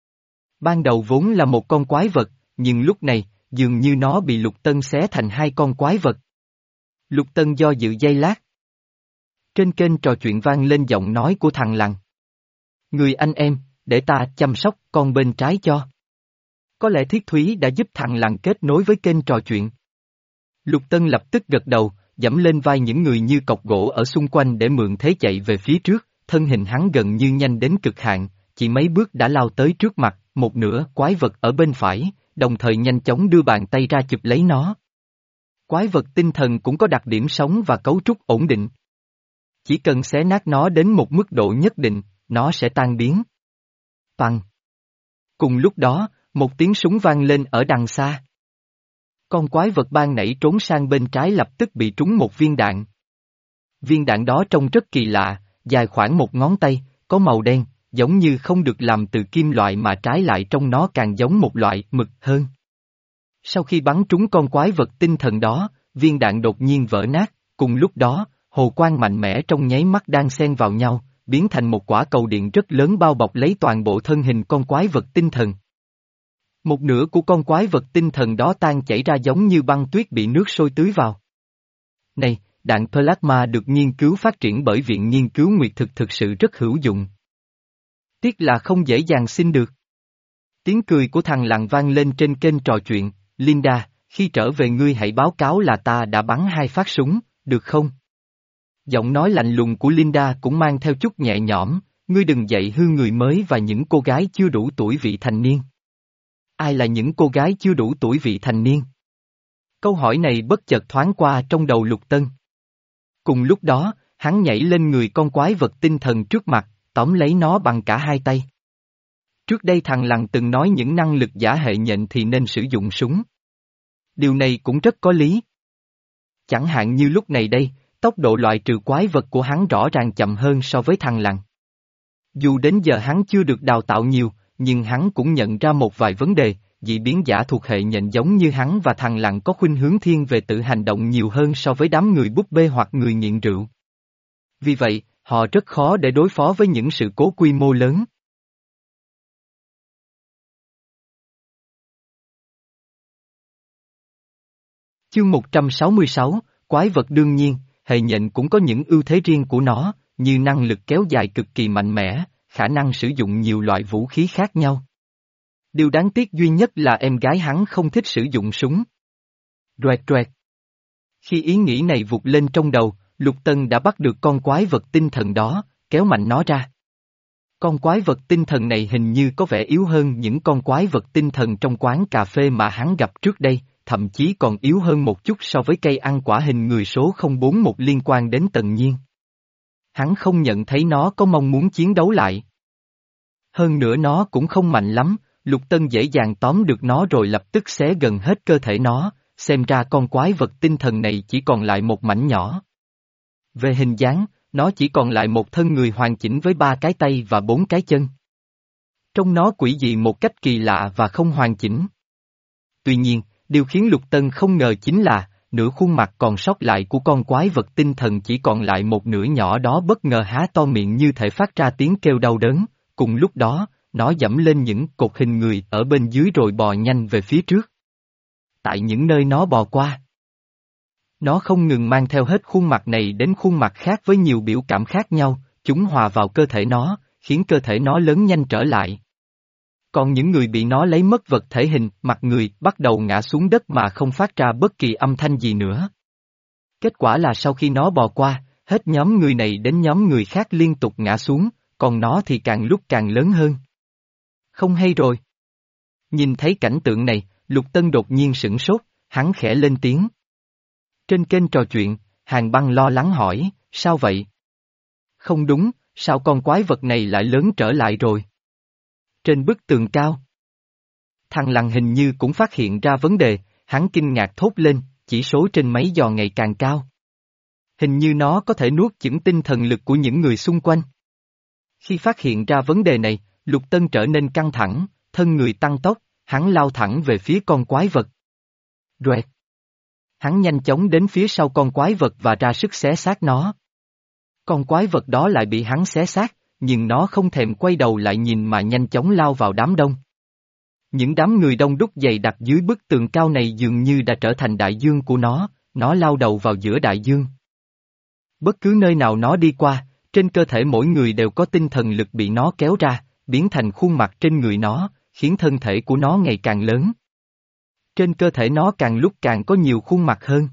Ban đầu vốn là một con quái vật, nhưng lúc này, dường như nó bị Lục Tân xé thành hai con quái vật. Lục Tân do dự giây lát. Trên kênh trò chuyện vang lên giọng nói của thằng lằn. Người anh em, để ta chăm sóc con bên trái cho. Có lẽ Thiết Thúy đã giúp thằng lằn kết nối với kênh trò chuyện. Lục Tân lập tức gật đầu, giẫm lên vai những người như cọc gỗ ở xung quanh để mượn thế chạy về phía trước, thân hình hắn gần như nhanh đến cực hạn, chỉ mấy bước đã lao tới trước mặt, một nửa quái vật ở bên phải, đồng thời nhanh chóng đưa bàn tay ra chụp lấy nó. Quái vật tinh thần cũng có đặc điểm sống và cấu trúc ổn định. Chỉ cần xé nát nó đến một mức độ nhất định, nó sẽ tan biến. Bằng. Cùng lúc đó, một tiếng súng vang lên ở đằng xa. Con quái vật ban nãy trốn sang bên trái lập tức bị trúng một viên đạn. Viên đạn đó trông rất kỳ lạ, dài khoảng một ngón tay, có màu đen, giống như không được làm từ kim loại mà trái lại trong nó càng giống một loại mực hơn. Sau khi bắn trúng con quái vật tinh thần đó, viên đạn đột nhiên vỡ nát, cùng lúc đó, hồ quang mạnh mẽ trong nháy mắt đan xen vào nhau, biến thành một quả cầu điện rất lớn bao bọc lấy toàn bộ thân hình con quái vật tinh thần. Một nửa của con quái vật tinh thần đó tan chảy ra giống như băng tuyết bị nước sôi tưới vào. Này, đạn plasma được nghiên cứu phát triển bởi Viện Nghiên cứu Nguyệt thực thực sự rất hữu dụng. Tiếc là không dễ dàng xin được. Tiếng cười của thằng lằn vang lên trên kênh trò chuyện, Linda, khi trở về ngươi hãy báo cáo là ta đã bắn hai phát súng, được không? Giọng nói lạnh lùng của Linda cũng mang theo chút nhẹ nhõm, ngươi đừng dạy hư người mới và những cô gái chưa đủ tuổi vị thành niên. Ai là những cô gái chưa đủ tuổi vị thành niên? Câu hỏi này bất chợt thoáng qua trong đầu Lục Tân. Cùng lúc đó, hắn nhảy lên người con quái vật tinh thần trước mặt, tóm lấy nó bằng cả hai tay. Trước đây thằng lằn từng nói những năng lực giả hệ nhện thì nên sử dụng súng. Điều này cũng rất có lý. Chẳng hạn như lúc này đây, tốc độ loại trừ quái vật của hắn rõ ràng chậm hơn so với thằng lằn. Dù đến giờ hắn chưa được đào tạo nhiều, nhưng hắn cũng nhận ra một vài vấn đề, dị biến giả thuộc hệ nhện giống như hắn và thằng lằn có khuynh hướng thiên về tự hành động nhiều hơn so với đám người búp bê hoặc người nghiện rượu. Vì vậy, họ rất khó để đối phó với những sự cố quy mô lớn. Chương một trăm sáu mươi sáu, Quái vật đương nhiên, hệ nhện cũng có những ưu thế riêng của nó, như năng lực kéo dài cực kỳ mạnh mẽ, khả năng sử dụng nhiều loại vũ khí khác nhau. Điều đáng tiếc duy nhất là em gái hắn không thích sử dụng súng. Roẹt roẹt. Khi ý nghĩ này vụt lên trong đầu, Lục Tân đã bắt được con quái vật tinh thần đó, kéo mạnh nó ra. Con quái vật tinh thần này hình như có vẻ yếu hơn những con quái vật tinh thần trong quán cà phê mà hắn gặp trước đây, thậm chí còn yếu hơn một chút so với cây ăn quả hình người số không bốn một liên quan đến Tần Nhiên. Hắn không nhận thấy nó có mong muốn chiến đấu lại. Hơn nữa nó cũng không mạnh lắm, Lục Tân dễ dàng tóm được nó rồi lập tức xé gần hết cơ thể nó, xem ra con quái vật tinh thần này chỉ còn lại một mảnh nhỏ. Về hình dáng, nó chỉ còn lại một thân người hoàn chỉnh với ba cái tay và bốn cái chân. Trông nó quỷ dị một cách kỳ lạ và không hoàn chỉnh. Tuy nhiên, điều khiến Lục Tân không ngờ chính là, nửa khuôn mặt còn sót lại của con quái vật tinh thần chỉ còn lại một nửa nhỏ đó bất ngờ há to miệng như thể phát ra tiếng kêu đau đớn, cùng lúc đó, nó dẫm lên những cột hình người ở bên dưới rồi bò nhanh về phía trước. Tại những nơi nó bò qua, nó không ngừng mang theo hết khuôn mặt này đến khuôn mặt khác với nhiều biểu cảm khác nhau, chúng hòa vào cơ thể nó, khiến cơ thể nó lớn nhanh trở lại. Còn những người bị nó lấy mất vật thể hình, mặt người bắt đầu ngã xuống đất mà không phát ra bất kỳ âm thanh gì nữa. Kết quả là sau khi nó bò qua, hết nhóm người này đến nhóm người khác liên tục ngã xuống, còn nó thì càng lúc càng lớn hơn. Không hay rồi. Nhìn thấy cảnh tượng này, Lục Tân đột nhiên sửng sốt, hắn khẽ lên tiếng. Trên kênh trò chuyện, Hàn Băng lo lắng hỏi, sao vậy? Không đúng, sao con quái vật này lại lớn trở lại rồi? Trên bức tường cao. Thằng lằn hình như cũng phát hiện ra vấn đề, hắn kinh ngạc thốt lên, chỉ số trên máy dò ngày càng cao. Hình như nó có thể nuốt chửng tinh thần lực của những người xung quanh. Khi phát hiện ra vấn đề này, Lục Tân trở nên căng thẳng, thân người tăng tốc, hắn lao thẳng về phía con quái vật. Roẹt. Hắn nhanh chóng đến phía sau con quái vật và ra sức xé xác nó. Con quái vật đó lại bị hắn xé xác, nhưng nó không thèm quay đầu lại nhìn mà nhanh chóng lao vào đám đông. Những đám người đông đúc dày đặc dưới bức tường cao này dường như đã trở thành đại dương của nó, nó lao đầu vào giữa đại dương. Bất cứ nơi nào nó đi qua, trên cơ thể mỗi người đều có tinh thần lực bị nó kéo ra, biến thành khuôn mặt trên người nó, khiến thân thể của nó ngày càng lớn. Trên cơ thể nó càng lúc càng có nhiều khuôn mặt hơn.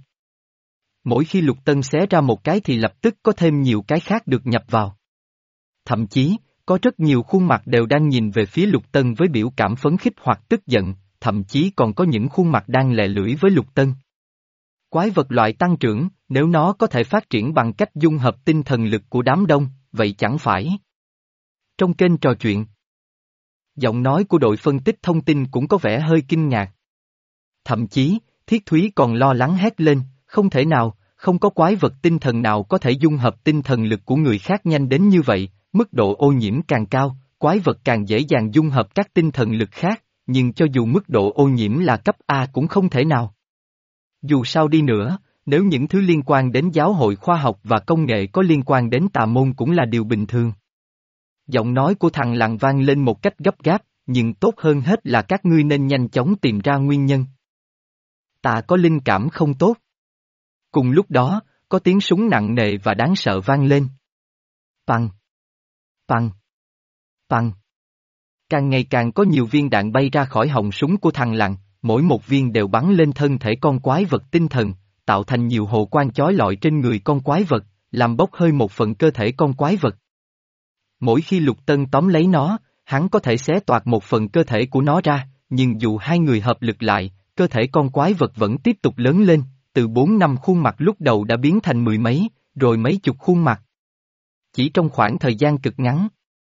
Mỗi khi Lục Tân xé ra một cái thì lập tức có thêm nhiều cái khác được nhập vào. Thậm chí, có rất nhiều khuôn mặt đều đang nhìn về phía Lục Tân với biểu cảm phấn khích hoặc tức giận, thậm chí còn có những khuôn mặt đang lè lưỡi với Lục Tân. Quái vật loại tăng trưởng, nếu nó có thể phát triển bằng cách dung hợp tinh thần lực của đám đông, vậy chẳng phải. Trong kênh trò chuyện, giọng nói của đội phân tích thông tin cũng có vẻ hơi kinh ngạc. Thậm chí, Thiết Thúy còn lo lắng hét lên, không thể nào, không có quái vật tinh thần nào có thể dung hợp tinh thần lực của người khác nhanh đến như vậy, mức độ ô nhiễm càng cao, quái vật càng dễ dàng dung hợp các tinh thần lực khác, nhưng cho dù mức độ ô nhiễm là cấp A cũng không thể nào. Dù sao đi nữa, nếu những thứ liên quan đến giáo hội khoa học và công nghệ có liên quan đến tà môn cũng là điều bình thường. Giọng nói của thằng Lặng vang lên một cách gấp gáp, nhưng tốt hơn hết là các ngươi nên nhanh chóng tìm ra nguyên nhân. Ta có linh cảm không tốt. Cùng lúc đó, có tiếng súng nặng nề và đáng sợ vang lên. Păng! Păng! Păng! Càng ngày càng có nhiều viên đạn bay ra khỏi họng súng của thằng Lặng, mỗi một viên đều bắn lên thân thể con quái vật tinh thần, tạo thành nhiều hồ quang chói lọi trên người con quái vật, làm bốc hơi một phần cơ thể con quái vật. Mỗi khi Lục Tân tóm lấy nó, hắn có thể xé toạc một phần cơ thể của nó ra, nhưng dù hai người hợp lực lại, cơ thể con quái vật vẫn tiếp tục lớn lên, từ bốn năm khuôn mặt lúc đầu đã biến thành mười mấy, rồi mấy chục khuôn mặt. Chỉ trong khoảng thời gian cực ngắn,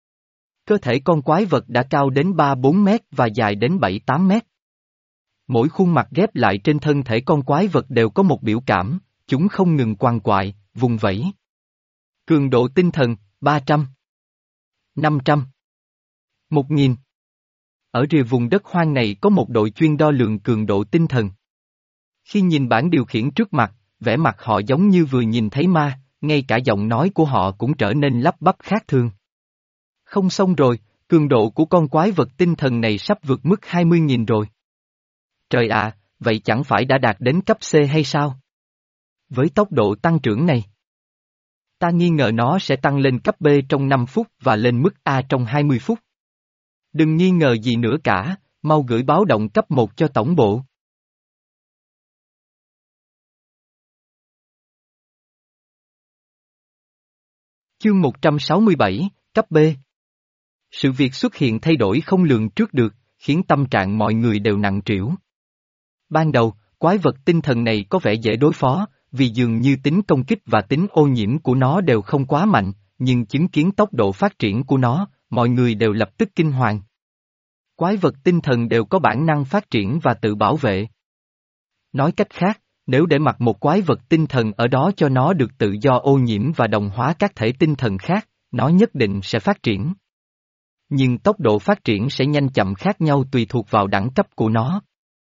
cơ thể con quái vật đã cao đến ba bốn mét và dài đến bảy tám mét. Mỗi khuôn mặt ghép lại trên thân thể con quái vật đều có một biểu cảm, chúng không ngừng quằn quại, vùng vẫy. Cường độ tinh thần, ba trăm, năm trăm, một nghìn. Ở rìa vùng đất hoang này có một đội chuyên đo lường cường độ tinh thần. Khi nhìn bảng điều khiển trước mặt, vẻ mặt họ giống như vừa nhìn thấy ma, ngay cả giọng nói của họ cũng trở nên lắp bắp khác thường. Không xong rồi, cường độ của con quái vật tinh thần này sắp vượt mức hai mươi nghìn rồi. Trời ạ, vậy chẳng phải đã đạt đến cấp C hay sao? Với tốc độ tăng trưởng này, ta nghi ngờ nó sẽ tăng lên cấp B trong năm phút và lên mức A trong hai mươi phút. Đừng nghi ngờ gì nữa cả, mau gửi báo động cấp một cho tổng bộ. Chương một trăm sáu mươi bảy, cấp B. Sự việc xuất hiện thay đổi không lường trước được, khiến tâm trạng mọi người đều nặng trĩu. Ban đầu, quái vật tinh thần này có vẻ dễ đối phó, vì dường như tính công kích và tính ô nhiễm của nó đều không quá mạnh, nhưng chứng kiến tốc độ phát triển của nó, mọi người đều lập tức kinh hoàng. Quái vật tinh thần đều có bản năng phát triển và tự bảo vệ. Nói cách khác, nếu để mặc một quái vật tinh thần ở đó cho nó được tự do ô nhiễm và đồng hóa các thể tinh thần khác, nó nhất định sẽ phát triển. Nhưng tốc độ phát triển sẽ nhanh chậm khác nhau tùy thuộc vào đẳng cấp của nó.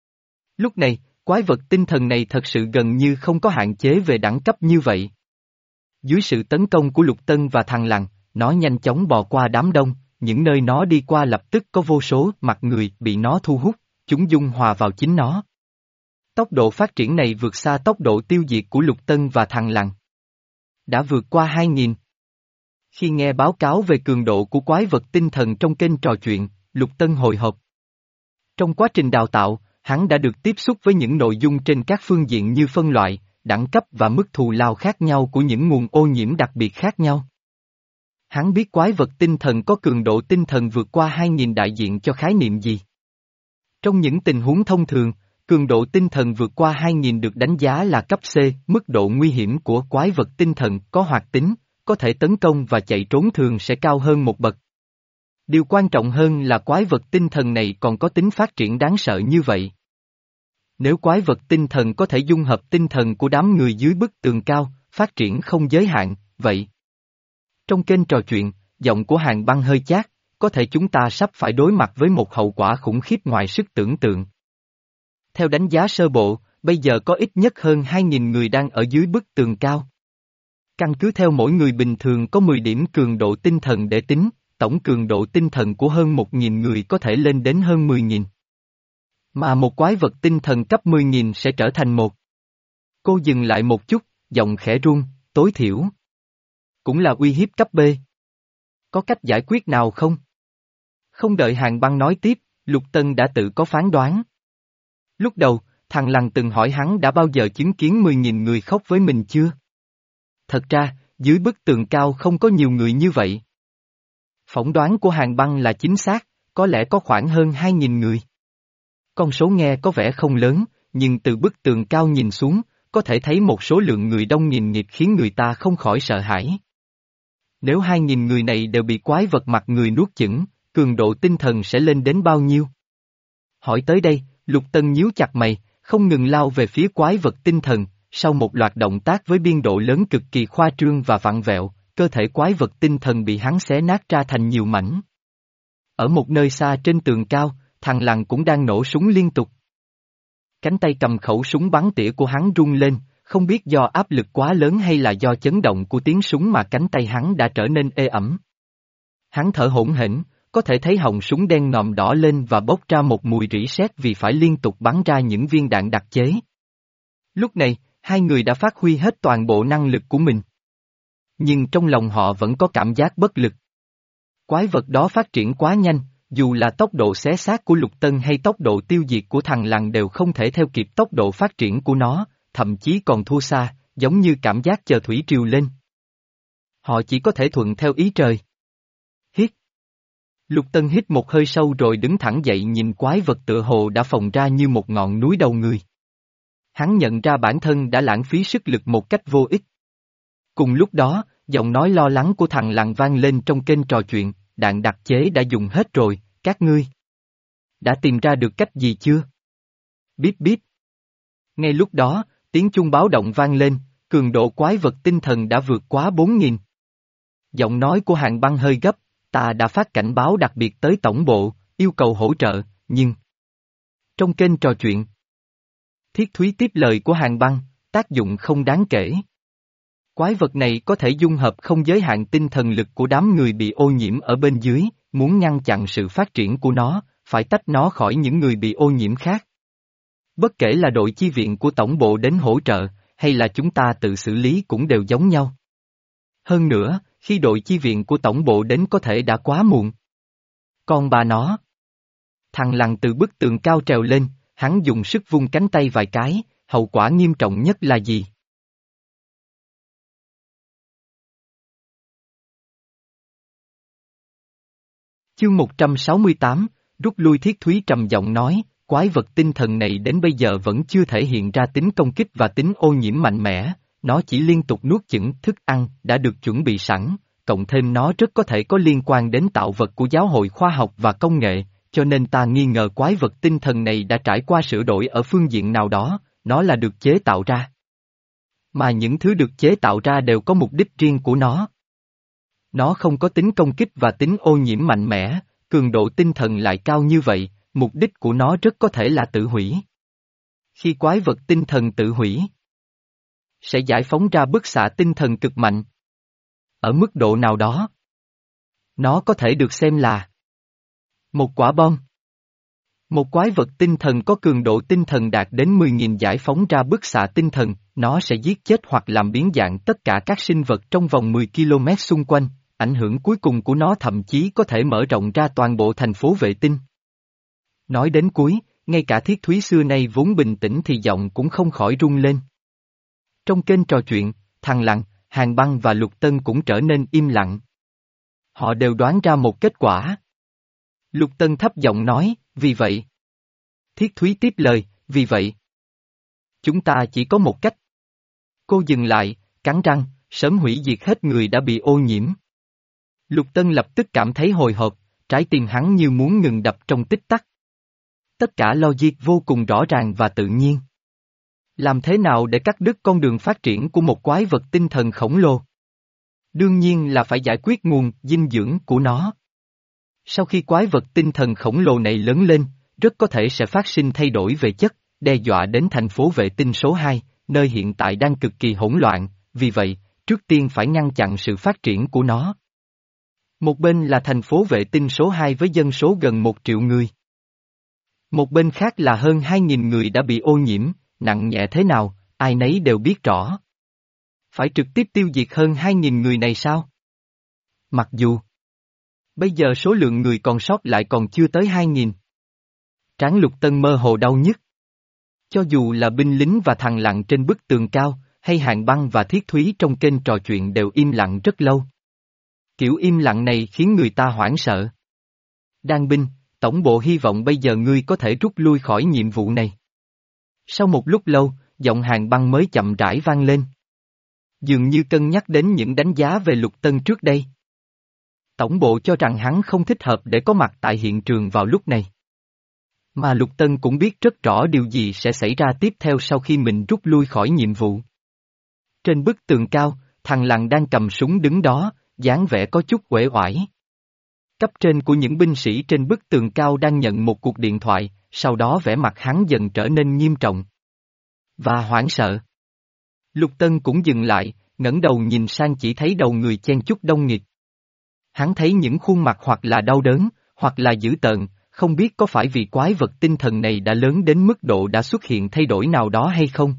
Lúc này, quái vật tinh thần này thật sự gần như không có hạn chế về đẳng cấp như vậy. Dưới sự tấn công của Lục Tân và thằng Lặng, nó nhanh chóng bò qua đám đông, những nơi nó đi qua lập tức có vô số mặt người bị nó thu hút, chúng dung hòa vào chính nó. Tốc độ phát triển này vượt xa tốc độ tiêu diệt của Lục Tân và thằng Lặng. Đã vượt qua hai nghìn. Khi nghe báo cáo về cường độ của quái vật tinh thần trong kênh trò chuyện, Lục Tân hồi hộp. Trong quá trình đào tạo, hắn đã được tiếp xúc với những nội dung trên các phương diện như phân loại, đẳng cấp và mức thù lao khác nhau của những nguồn ô nhiễm đặc biệt khác nhau. Hắn biết quái vật tinh thần có cường độ tinh thần vượt qua hai nghìn đại diện cho khái niệm gì. Trong những tình huống thông thường, cường độ tinh thần vượt qua hai nghìn được đánh giá là cấp C, mức độ nguy hiểm của quái vật tinh thần có hoạt tính, có thể tấn công và chạy trốn thường sẽ cao hơn một bậc. Điều quan trọng hơn là quái vật tinh thần này còn có tính phát triển đáng sợ như vậy. Nếu quái vật tinh thần có thể dung hợp tinh thần của đám người dưới bức tường cao, phát triển không giới hạn, vậy. Trong kênh trò chuyện, giọng của Hàn Băng hơi chát, có thể chúng ta sắp phải đối mặt với một hậu quả khủng khiếp ngoài sức tưởng tượng. Theo đánh giá sơ bộ, bây giờ có ít nhất hơn hai nghìn người đang ở dưới bức tường cao. Căn cứ theo mỗi người bình thường có mười điểm cường độ tinh thần để tính, tổng cường độ tinh thần của hơn một nghìn người có thể lên đến hơn mười nghìn. Mà một quái vật tinh thần cấp mười nghìn sẽ trở thành một. Cô dừng lại một chút, giọng khẽ run, tối thiểu. Cũng là uy hiếp cấp B. Có cách giải quyết nào không? Không đợi Hàn Băng nói tiếp, Lục Tân đã tự có phán đoán. Lúc đầu, thằng Lăng từng hỏi hắn đã bao giờ chứng kiến mười nghìn người khóc với mình chưa? Thật ra, dưới bức tường cao không có nhiều người như vậy. Phỏng đoán của Hàn Băng là chính xác, có lẽ có khoảng hơn hai nghìn người. Con số nghe có vẻ không lớn, nhưng từ bức tường cao nhìn xuống, có thể thấy một số lượng người đông nghìn nghịt khiến người ta không khỏi sợ hãi. Nếu hai nghìn người này đều bị quái vật mặt người nuốt chửng, cường độ tinh thần sẽ lên đến bao nhiêu? Hỏi tới đây, Lục Tân nhíu chặt mày, không ngừng lao về phía quái vật tinh thần, sau một loạt động tác với biên độ lớn cực kỳ khoa trương và vặn vẹo, cơ thể quái vật tinh thần bị hắn xé nát ra thành nhiều mảnh. Ở một nơi xa trên tường cao, thằng Lăng cũng đang nổ súng liên tục. Cánh tay cầm khẩu súng bắn tỉa của hắn rung lên, không biết do áp lực quá lớn hay là do chấn động của tiếng súng mà cánh tay hắn đã trở nên ê ẩm. Hắn thở hổn hển, có thể thấy họng súng đen ngòm đỏ lên và bốc ra một mùi rỉ sét vì phải liên tục bắn ra những viên đạn đặc chế. Lúc này, hai người đã phát huy hết toàn bộ năng lực của mình. Nhưng trong lòng họ vẫn có cảm giác bất lực. Quái vật đó phát triển quá nhanh, dù là tốc độ xé xác của Lục Tân hay tốc độ tiêu diệt của thằng Lăng đều không thể theo kịp tốc độ phát triển của nó, thậm chí còn thua xa, giống như cảm giác chờ thủy triều lên. Họ chỉ có thể thuận theo ý trời. Hít. Lục Tân hít một hơi sâu rồi đứng thẳng dậy nhìn quái vật tựa hồ đã phồng ra như một ngọn núi đầu người. Hắn nhận ra bản thân đã lãng phí sức lực một cách vô ích. Cùng lúc đó, giọng nói lo lắng của thằng Lăng vang lên trong kênh trò chuyện, đạn đặc chế đã dùng hết rồi, các ngươi. Đã tìm ra được cách gì chưa? Bíp bíp. Ngay lúc đó, tiếng chuông báo động vang lên, cường độ quái vật tinh thần đã vượt quá bốn nghìn. Giọng nói của Hàn Băng hơi gấp, ta đã phát cảnh báo đặc biệt tới tổng bộ, yêu cầu hỗ trợ, nhưng... Trong kênh trò chuyện, Thiết Thúy tiếp lời của Hàn Băng, tác dụng không đáng kể. Quái vật này có thể dung hợp không giới hạn tinh thần lực của đám người bị ô nhiễm ở bên dưới, muốn ngăn chặn sự phát triển của nó, phải tách nó khỏi những người bị ô nhiễm khác. Bất kể là đội chi viện của tổng bộ đến hỗ trợ, hay là chúng ta tự xử lý cũng đều giống nhau. Hơn nữa, khi đội chi viện của tổng bộ đến có thể đã quá muộn. Còn bà nó. Thằng Lăng từ bức tường cao trèo lên, hắn dùng sức vung cánh tay vài cái, hậu quả nghiêm trọng nhất là gì? Chương một trăm sáu mươi tám, rút lui. Thiết Thúy trầm giọng nói, quái vật tinh thần này đến bây giờ vẫn chưa thể hiện ra tính công kích và tính ô nhiễm mạnh mẽ, nó chỉ liên tục nuốt chửng thức ăn đã được chuẩn bị sẵn, cộng thêm nó rất có thể có liên quan đến tạo vật của giáo hội khoa học và công nghệ, cho nên ta nghi ngờ quái vật tinh thần này đã trải qua sửa đổi ở phương diện nào đó, nó là được chế tạo ra. Mà những thứ được chế tạo ra đều có mục đích riêng của nó. Nó không có tính công kích và tính ô nhiễm mạnh mẽ, cường độ tinh thần lại cao như vậy, mục đích của nó rất có thể là tự hủy. Khi quái vật tinh thần tự hủy, sẽ giải phóng ra bức xạ tinh thần cực mạnh. Ở mức độ nào đó, nó có thể được xem là một quả bom. Một quái vật tinh thần có cường độ tinh thần đạt đến mười nghìn giải phóng ra bức xạ tinh thần, nó sẽ giết chết hoặc làm biến dạng tất cả các sinh vật trong vòng mười ki lô mét xung quanh, ảnh hưởng cuối cùng của nó thậm chí có thể mở rộng ra toàn bộ thành phố vệ tinh. Nói đến cuối, ngay cả Thiết Thúy xưa nay vốn bình tĩnh thì giọng cũng không khỏi rung lên. Trong kênh trò chuyện, thằng Lăng, Hàn Băng và Lục Tân cũng trở nên im lặng. Họ đều đoán ra một kết quả. Lục Tân thấp giọng nói, vì vậy. Thiết Thúy tiếp lời, vì vậy. Chúng ta chỉ có một cách. Cô dừng lại, cắn răng, sớm hủy diệt hết người đã bị ô nhiễm. Lục Tân lập tức cảm thấy hồi hộp, trái tim hắn như muốn ngừng đập trong tích tắc. Tất cả logic vô cùng rõ ràng và tự nhiên. Làm thế nào để cắt đứt con đường phát triển của một quái vật tinh thần khổng lồ? Đương nhiên là phải giải quyết nguồn dinh dưỡng của nó. Sau khi quái vật tinh thần khổng lồ này lớn lên, rất có thể sẽ phát sinh thay đổi về chất, đe dọa đến thành phố vệ tinh số hai, nơi hiện tại đang cực kỳ hỗn loạn, vì vậy, trước tiên phải ngăn chặn sự phát triển của nó. Một bên là thành phố vệ tinh số hai với dân số gần một triệu người. Một bên khác là hơn hai nghìn người đã bị ô nhiễm, nặng nhẹ thế nào, ai nấy đều biết rõ. Phải trực tiếp tiêu diệt hơn hai nghìn người này sao? Mặc dù bây giờ số lượng người còn sót lại còn chưa tới hai nghìn. Trán Lục Tân mơ hồ đau nhức. Cho dù là binh lính và thằng lặng trên bức tường cao, hay Hàn Băng và Thiết Thúy trong kênh trò chuyện đều im lặng rất lâu. Kiểu im lặng này khiến người ta hoảng sợ. Đan binh, tổng bộ hy vọng bây giờ ngươi có thể rút lui khỏi nhiệm vụ này. Sau một lúc lâu, giọng Hàn Băng mới chậm rãi vang lên. Dường như cân nhắc đến những đánh giá về Lục Tân trước đây. Tổng bộ cho rằng hắn không thích hợp để có mặt tại hiện trường vào lúc này. Mà Lục Tân cũng biết rất rõ điều gì sẽ xảy ra tiếp theo sau khi mình rút lui khỏi nhiệm vụ. Trên bức tường cao, thằng Lặng đang cầm súng đứng đó, dáng vẻ có chút uể oải. Cấp trên của những binh sĩ trên bức tường cao đang nhận một cuộc điện thoại, sau đó vẻ mặt hắn dần trở nên nghiêm trọng. Và hoảng sợ. Lục Tân cũng dừng lại, ngẩng đầu nhìn sang chỉ thấy đầu người chen chúc đông nghịt. Hắn thấy những khuôn mặt hoặc là đau đớn, hoặc là dữ tợn, không biết có phải vì quái vật tinh thần này đã lớn đến mức độ đã xuất hiện thay đổi nào đó hay không.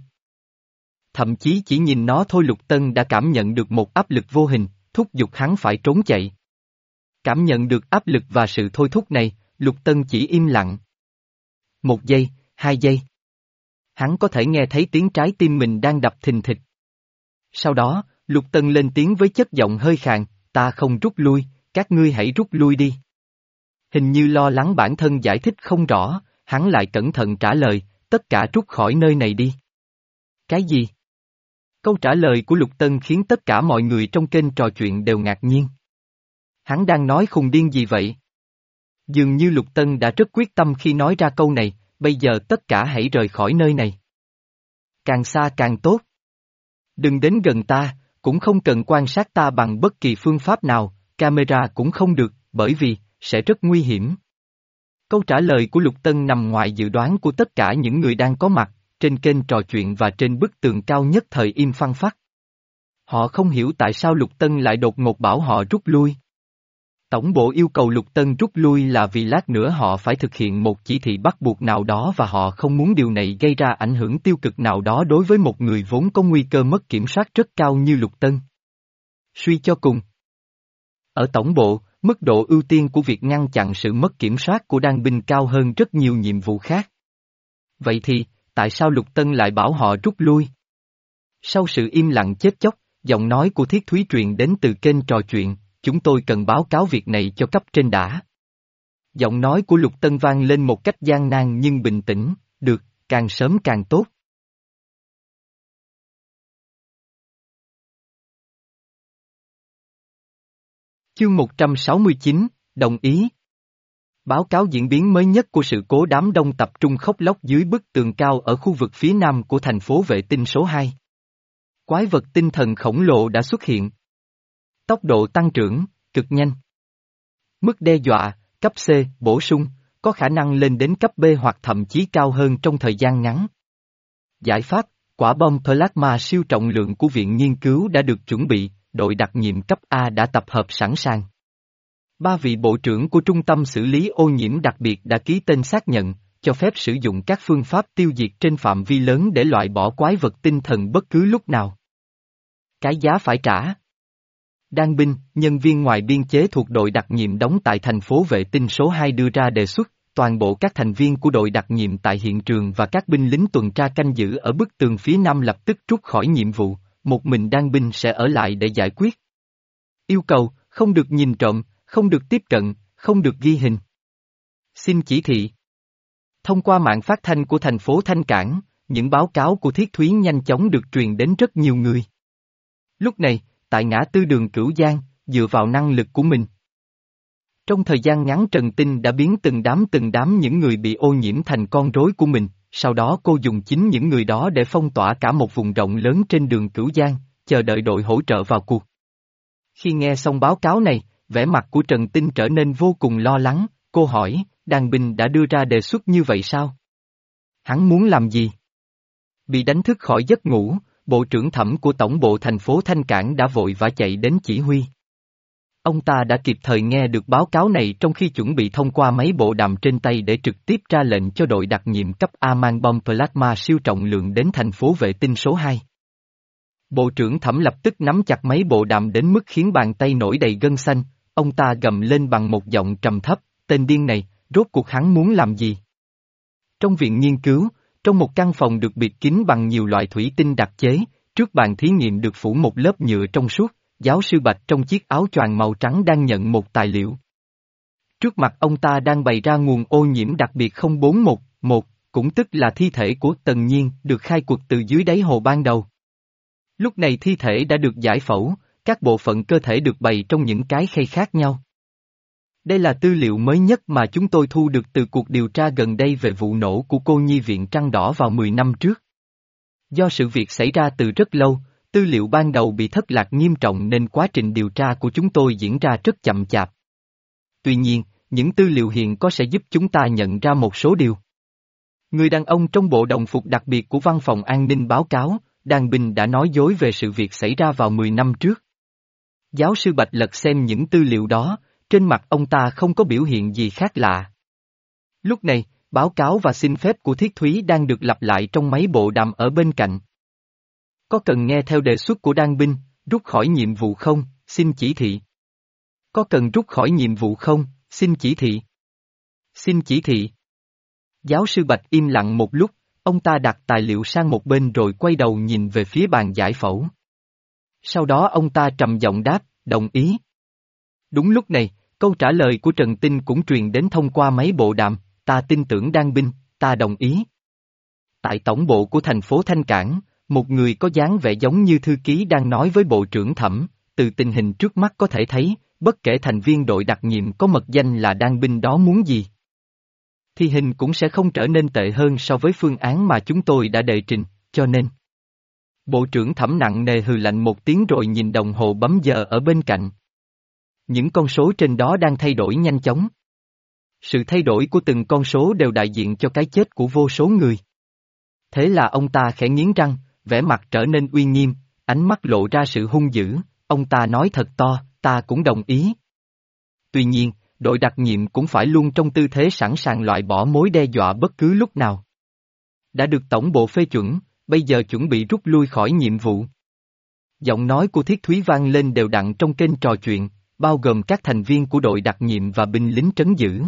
Thậm chí chỉ nhìn nó thôi Lục Tân đã cảm nhận được một áp lực vô hình, thúc giục hắn phải trốn chạy. Cảm nhận được áp lực và sự thôi thúc này, Lục Tân chỉ im lặng. Một giây, hai giây. Hắn có thể nghe thấy tiếng trái tim mình đang đập thình thịch. Sau đó, Lục Tân lên tiếng với chất giọng hơi khàn, ta không rút lui, các ngươi hãy rút lui đi. Hình như lo lắng bản thân giải thích không rõ, hắn lại cẩn thận trả lời, tất cả rút khỏi nơi này đi. Cái gì? Câu trả lời của Lục Tân khiến tất cả mọi người trong kênh trò chuyện đều ngạc nhiên. Hắn đang nói khùng điên gì vậy? Dường như Lục Tân đã rất quyết tâm khi nói ra câu này, bây giờ tất cả hãy rời khỏi nơi này. Càng xa càng tốt. Đừng đến gần ta, cũng không cần quan sát ta bằng bất kỳ phương pháp nào, camera cũng không được, bởi vì, sẽ rất nguy hiểm. Câu trả lời của Lục Tân nằm ngoài dự đoán của tất cả những người đang có mặt, trên kênh trò chuyện và trên bức tường cao nhất thời im phăng phắc. Họ không hiểu tại sao Lục Tân lại đột ngột bảo họ rút lui. Tổng bộ yêu cầu Lục Tân rút lui là vì lát nữa họ phải thực hiện một chỉ thị bắt buộc nào đó và họ không muốn điều này gây ra ảnh hưởng tiêu cực nào đó đối với một người vốn có nguy cơ mất kiểm soát rất cao như Lục Tân. Suy cho cùng. Ở tổng bộ, mức độ ưu tiên của việc ngăn chặn sự mất kiểm soát của đan binh cao hơn rất nhiều nhiệm vụ khác. Vậy thì, tại sao Lục Tân lại bảo họ rút lui? Sau sự im lặng chết chóc, giọng nói của Thiết Thúy truyền đến từ kênh trò chuyện, chúng tôi cần báo cáo việc này cho cấp trên đã. Giọng nói của Lục Tân vang lên một cách gian nan nhưng bình tĩnh, được, càng sớm càng tốt. Chương một trăm sáu mươi chín, đồng ý. Báo cáo diễn biến mới nhất của sự cố đám đông tập trung khóc lóc dưới bức tường cao ở khu vực phía nam của thành phố vệ tinh số hai. Quái vật tinh thần khổng lồ đã xuất hiện. Tốc độ tăng trưởng, cực nhanh. Mức đe dọa, cấp C, bổ sung, có khả năng lên đến cấp B hoặc thậm chí cao hơn trong thời gian ngắn. Giải pháp, quả bom plasma siêu trọng lượng của Viện Nghiên cứu đã được chuẩn bị, đội đặc nhiệm cấp A đã tập hợp sẵn sàng. Ba vị bộ trưởng của Trung tâm xử lý ô nhiễm đặc biệt đã ký tên xác nhận, cho phép sử dụng các phương pháp tiêu diệt trên phạm vi lớn để loại bỏ quái vật tinh thần bất cứ lúc nào. Cái giá phải trả. Đan binh, nhân viên ngoài biên chế thuộc đội đặc nhiệm đóng tại thành phố vệ tinh số hai đưa ra đề xuất, toàn bộ các thành viên của đội đặc nhiệm tại hiện trường và các binh lính tuần tra canh giữ ở bức tường phía nam lập tức rút khỏi nhiệm vụ, một mình đan binh sẽ ở lại để giải quyết. Yêu cầu, không được nhìn trộm, không được tiếp cận, không được ghi hình. Xin chỉ thị. Thông qua mạng phát thanh của thành phố Thanh Cảng, những báo cáo của Thiết Thúy nhanh chóng được truyền đến rất nhiều người. Lúc này, tại ngã tư đường Cửu Giang, dựa vào năng lực của mình. Trong thời gian ngắn Trần Tinh đã biến từng đám từng đám những người bị ô nhiễm thành con rối của mình, sau đó cô dùng chính những người đó để phong tỏa cả một vùng rộng lớn trên đường Cửu Giang, chờ đợi đội hỗ trợ vào cuộc. Khi nghe xong báo cáo này, vẻ mặt của Trần Tinh trở nên vô cùng lo lắng, cô hỏi, Đan binh đã đưa ra đề xuất như vậy sao? Hắn muốn làm gì? Bị đánh thức khỏi giấc ngủ, bộ trưởng thẩm của tổng bộ thành phố Thanh Cảng đã vội vã chạy đến chỉ huy. Ông ta đã kịp thời nghe được báo cáo này trong khi chuẩn bị thông qua mấy bộ đàm trên tay để trực tiếp ra lệnh cho đội đặc nhiệm cấp A mang bom plasma siêu trọng lượng đến thành phố vệ tinh số hai. Bộ trưởng thẩm lập tức nắm chặt mấy bộ đàm đến mức khiến bàn tay nổi đầy gân xanh, ông ta gầm lên bằng một giọng trầm thấp, tên điên này, rốt cuộc hắn muốn làm gì? Trong viện nghiên cứu, trong một căn phòng được bịt kín bằng nhiều loại thủy tinh đặc chế, trước bàn thí nghiệm được phủ một lớp nhựa trong suốt, giáo sư Bạch trong chiếc áo choàng màu trắng đang nhận một tài liệu. Trước mặt ông ta đang bày ra nguồn ô nhiễm đặc biệt không bốn một một, cũng tức là thi thể của Tần Nhiên được khai quật từ dưới đáy hồ ban đầu. Lúc này thi thể đã được giải phẫu, các bộ phận cơ thể được bày trong những cái khay khác nhau. Đây là tư liệu mới nhất mà chúng tôi thu được từ cuộc điều tra gần đây về vụ nổ của cô nhi viện Trăng Đỏ vào mười năm trước. Do sự việc xảy ra từ rất lâu, tư liệu ban đầu bị thất lạc nghiêm trọng nên quá trình điều tra của chúng tôi diễn ra rất chậm chạp. Tuy nhiên, những tư liệu hiện có sẽ giúp chúng ta nhận ra một số điều. Người đàn ông trong bộ đồng phục đặc biệt của văn phòng an ninh báo cáo, Đan Bình đã nói dối về sự việc xảy ra vào mười năm trước. Giáo sư Bạch lật xem những tư liệu đó, trên mặt ông ta không có biểu hiện gì khác lạ. Lúc này, báo cáo và xin phép của Thiết Thúy đang được lặp lại trong máy bộ đàm ở bên cạnh. Có cần nghe theo đề xuất của Đan Binh, rút khỏi nhiệm vụ không, xin chỉ thị. Có cần rút khỏi nhiệm vụ không, xin chỉ thị. Xin chỉ thị. Giáo sư Bạch im lặng một lúc, ông ta đặt tài liệu sang một bên rồi quay đầu nhìn về phía bàn giải phẫu. Sau đó ông ta trầm giọng đáp, đồng ý. Đúng lúc này, câu trả lời của Trần Tinh cũng truyền đến thông qua máy bộ đàm, ta tin tưởng Đan Binh, ta đồng ý. Tại tổng bộ của thành phố Thanh Cảng, một người có dáng vẻ giống như thư ký đang nói với bộ trưởng Thẩm, từ tình hình trước mắt có thể thấy, bất kể thành viên đội đặc nhiệm có mật danh là Đan Binh đó muốn gì, thì hình cũng sẽ không trở nên tệ hơn so với phương án mà chúng tôi đã đề trình, cho nên. Bộ trưởng Thẩm nặng nề hừ lạnh một tiếng rồi nhìn đồng hồ bấm giờ ở bên cạnh. Những con số trên đó đang thay đổi nhanh chóng. Sự thay đổi của từng con số đều đại diện cho cái chết của vô số người. Thế là ông ta khẽ nghiến răng, vẻ mặt trở nên uy nghiêm, ánh mắt lộ ra sự hung dữ, ông ta nói thật to, ta cũng đồng ý. Tuy nhiên, đội đặc nhiệm cũng phải luôn trong tư thế sẵn sàng loại bỏ mối đe dọa bất cứ lúc nào. Đã được tổng bộ phê chuẩn, bây giờ chuẩn bị rút lui khỏi nhiệm vụ. Giọng nói của Thiết Thúy vang lên đều đặn trong kênh trò chuyện, bao gồm các thành viên của đội đặc nhiệm và binh lính trấn giữ.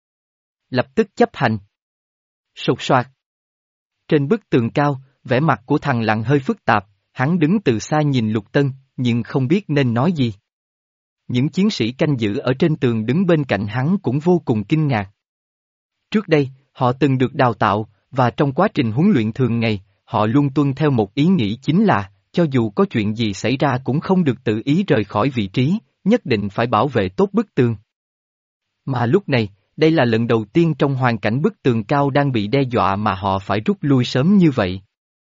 Lập tức chấp hành. Sột soạt. Trên bức tường cao, vẻ mặt của thằng Lặng hơi phức tạp, hắn đứng từ xa nhìn Lục Tân, nhưng không biết nên nói gì. Những chiến sĩ canh giữ ở trên tường đứng bên cạnh hắn cũng vô cùng kinh ngạc. Trước đây, họ từng được đào tạo, và trong quá trình huấn luyện thường ngày, họ luôn tuân theo một ý nghĩ chính là, cho dù có chuyện gì xảy ra cũng không được tự ý rời khỏi vị trí, nhất định phải bảo vệ tốt bức tường. Mà lúc này, đây là lần đầu tiên trong hoàn cảnh bức tường cao đang bị đe dọa mà họ phải rút lui sớm như vậy.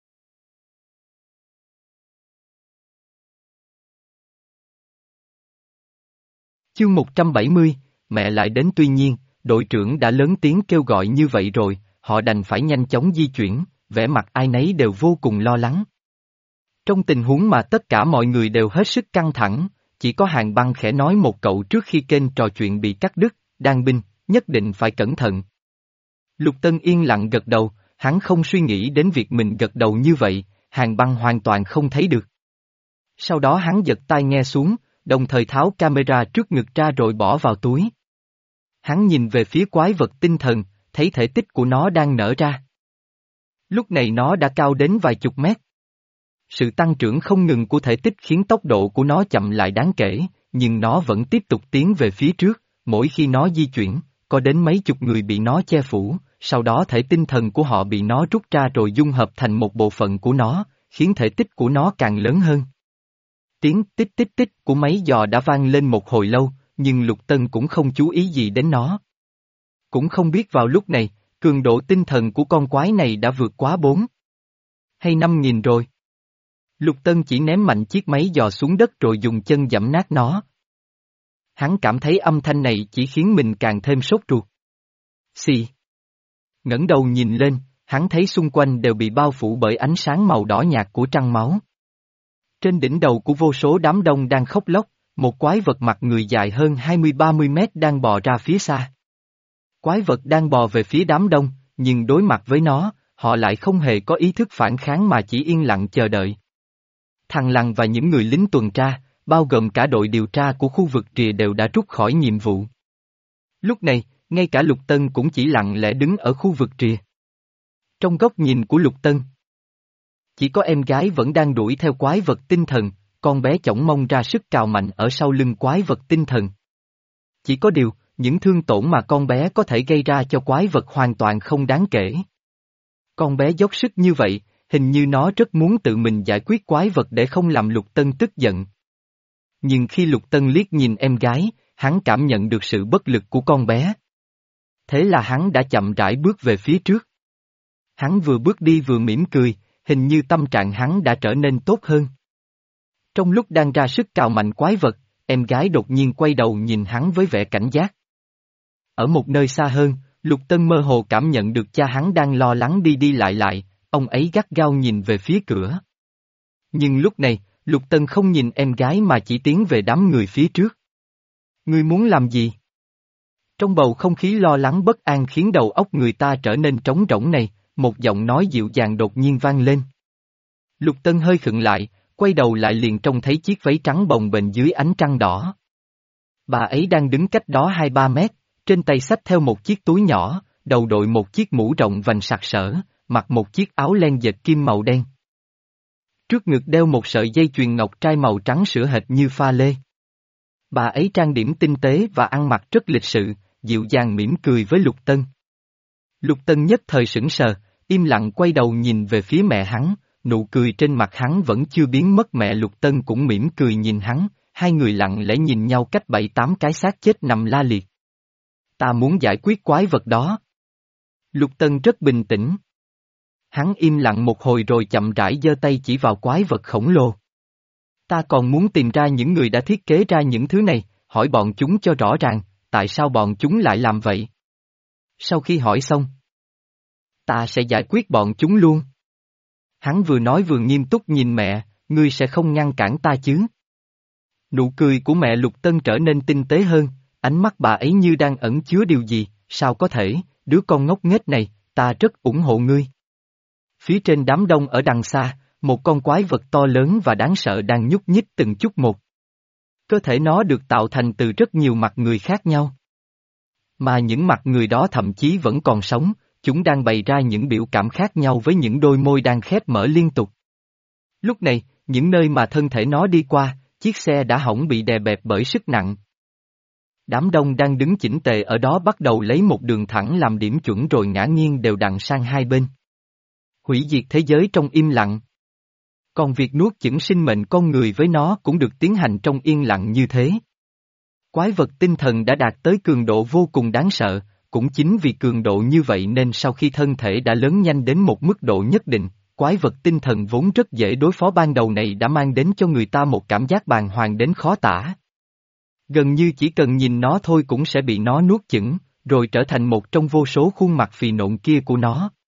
Chương một trăm bảy mươi, mẹ lại đến tuy nhiên, đội trưởng đã lớn tiếng kêu gọi như vậy rồi, họ đành phải nhanh chóng di chuyển, vẻ mặt ai nấy đều vô cùng lo lắng. Trong tình huống mà tất cả mọi người đều hết sức căng thẳng, chỉ có Hàn Băng khẽ nói một cậu trước khi kênh trò chuyện bị cắt đứt, Đan Binh, nhất định phải cẩn thận. Lục Tân yên lặng gật đầu, hắn không suy nghĩ đến việc mình gật đầu như vậy, Hàn Băng hoàn toàn không thấy được. Sau đó hắn giật tai nghe xuống, đồng thời tháo camera trước ngực ra rồi bỏ vào túi. Hắn nhìn về phía quái vật tinh thần, thấy thể tích của nó đang nở ra. Lúc này nó đã cao đến vài chục mét. Sự tăng trưởng không ngừng của thể tích khiến tốc độ của nó chậm lại đáng kể, nhưng nó vẫn tiếp tục tiến về phía trước, mỗi khi nó di chuyển, có đến mấy chục người bị nó che phủ, sau đó thể tinh thần của họ bị nó rút ra rồi dung hợp thành một bộ phận của nó, khiến thể tích của nó càng lớn hơn. Tiếng tích tích tích của máy dò đã vang lên một hồi lâu, nhưng Lục Tân cũng không chú ý gì đến nó. Cũng không biết vào lúc này, cường độ tinh thần của con quái này đã vượt quá bốn hay năm nghìn rồi. Lục Tân chỉ ném mạnh chiếc máy dò xuống đất rồi dùng chân giẫm nát nó. Hắn cảm thấy âm thanh này chỉ khiến mình càng thêm sốt ruột. Xì. Ngẩng đầu nhìn lên, hắn thấy xung quanh đều bị bao phủ bởi ánh sáng màu đỏ nhạt của trăng máu. Trên đỉnh đầu của vô số đám đông đang khóc lóc, một quái vật mặt người dài hơn hai mươi ba mươi mét đang bò ra phía xa. Quái vật đang bò về phía đám đông, nhưng đối mặt với nó, họ lại không hề có ý thức phản kháng mà chỉ yên lặng chờ đợi. Thằng Lằn và những người lính tuần tra, bao gồm cả đội điều tra của khu vực rìa đều đã rút khỏi nhiệm vụ. Lúc này, ngay cả Lục Tân cũng chỉ lặng lẽ đứng ở khu vực rìa. Trong góc nhìn của Lục Tân, chỉ có em gái vẫn đang đuổi theo quái vật tinh thần, con bé chổng mông ra sức cào mạnh ở sau lưng quái vật tinh thần. Chỉ có điều, những thương tổn mà con bé có thể gây ra cho quái vật hoàn toàn không đáng kể. Con bé dốc sức như vậy, hình như nó rất muốn tự mình giải quyết quái vật để không làm Lục Tân tức giận. Nhưng khi Lục Tân liếc nhìn em gái, hắn cảm nhận được sự bất lực của con bé. Thế là hắn đã chậm rãi bước về phía trước. Hắn vừa bước đi vừa mỉm cười, hình như tâm trạng hắn đã trở nên tốt hơn. Trong lúc đang ra sức cào mạnh quái vật, em gái đột nhiên quay đầu nhìn hắn với vẻ cảnh giác. Ở một nơi xa hơn, Lục Tân mơ hồ cảm nhận được cha hắn đang lo lắng đi đi lại lại, ông ấy gắt gao nhìn về phía cửa. Nhưng lúc này, Lục Tân không nhìn em gái mà chỉ tiến về đám người phía trước. Ngươi muốn làm gì? Trong bầu không khí lo lắng bất an khiến đầu óc người ta trở nên trống rỗng này, một giọng nói dịu dàng đột nhiên vang lên. Lục Tân hơi khựng lại, quay đầu lại liền trông thấy chiếc váy trắng bồng bềnh dưới ánh trăng đỏ. Bà ấy đang đứng cách đó hai ba mét, trên tay xách theo một chiếc túi nhỏ, đầu đội một chiếc mũ rộng vành sặc sỡ, mặc một chiếc áo len dệt kim màu đen. Trước ngực đeo một sợi dây chuyền ngọc trai màu trắng sữa hệt như pha lê. Bà ấy trang điểm tinh tế và ăn mặc rất lịch sự, dịu dàng mỉm cười với Lục Tân. Lục Tân nhất thời sững sờ, im lặng quay đầu nhìn về phía mẹ hắn, nụ cười trên mặt hắn vẫn chưa biến mất. Mẹ Lục Tân cũng mỉm cười nhìn hắn, hai người lặng lẽ nhìn nhau cách bảy tám cái xác chết nằm la liệt. Ta muốn giải quyết quái vật đó. Lục Tân rất bình tĩnh. Hắn im lặng một hồi rồi chậm rãi giơ tay chỉ vào quái vật khổng lồ. Ta còn muốn tìm ra những người đã thiết kế ra những thứ này, hỏi bọn chúng cho rõ ràng, tại sao bọn chúng lại làm vậy. Sau khi hỏi xong, ta sẽ giải quyết bọn chúng luôn. Hắn vừa nói vừa nghiêm túc nhìn mẹ, ngươi sẽ không ngăn cản ta chứ? Nụ cười của mẹ Lục Tân trở nên tinh tế hơn, ánh mắt bà ấy như đang ẩn chứa điều gì, sao có thể, đứa con ngốc nghếch này, ta rất ủng hộ ngươi. Phía trên đám đông ở đằng xa, một con quái vật to lớn và đáng sợ đang nhúc nhích từng chút một. Cơ thể nó được tạo thành từ rất nhiều mặt người khác nhau. Mà những mặt người đó thậm chí vẫn còn sống, chúng đang bày ra những biểu cảm khác nhau với những đôi môi đang khép mở liên tục. Lúc này, những nơi mà thân thể nó đi qua, chiếc xe đã hỏng bị đè bẹp bởi sức nặng. Đám đông đang đứng chỉnh tề ở đó bắt đầu lấy một đường thẳng làm điểm chuẩn rồi ngã nghiêng đều đặn sang hai bên. Hủy diệt thế giới trong im lặng. Còn việc nuốt chửng sinh mệnh con người với nó cũng được tiến hành trong yên lặng như thế. Quái vật tinh thần đã đạt tới cường độ vô cùng đáng sợ, cũng chính vì cường độ như vậy nên sau khi thân thể đã lớn nhanh đến một mức độ nhất định, quái vật tinh thần vốn rất dễ đối phó ban đầu này đã mang đến cho người ta một cảm giác bàng hoàng đến khó tả. Gần như chỉ cần nhìn nó thôi cũng sẽ bị nó nuốt chửng, rồi trở thành một trong vô số khuôn mặt phì nộn kia của nó.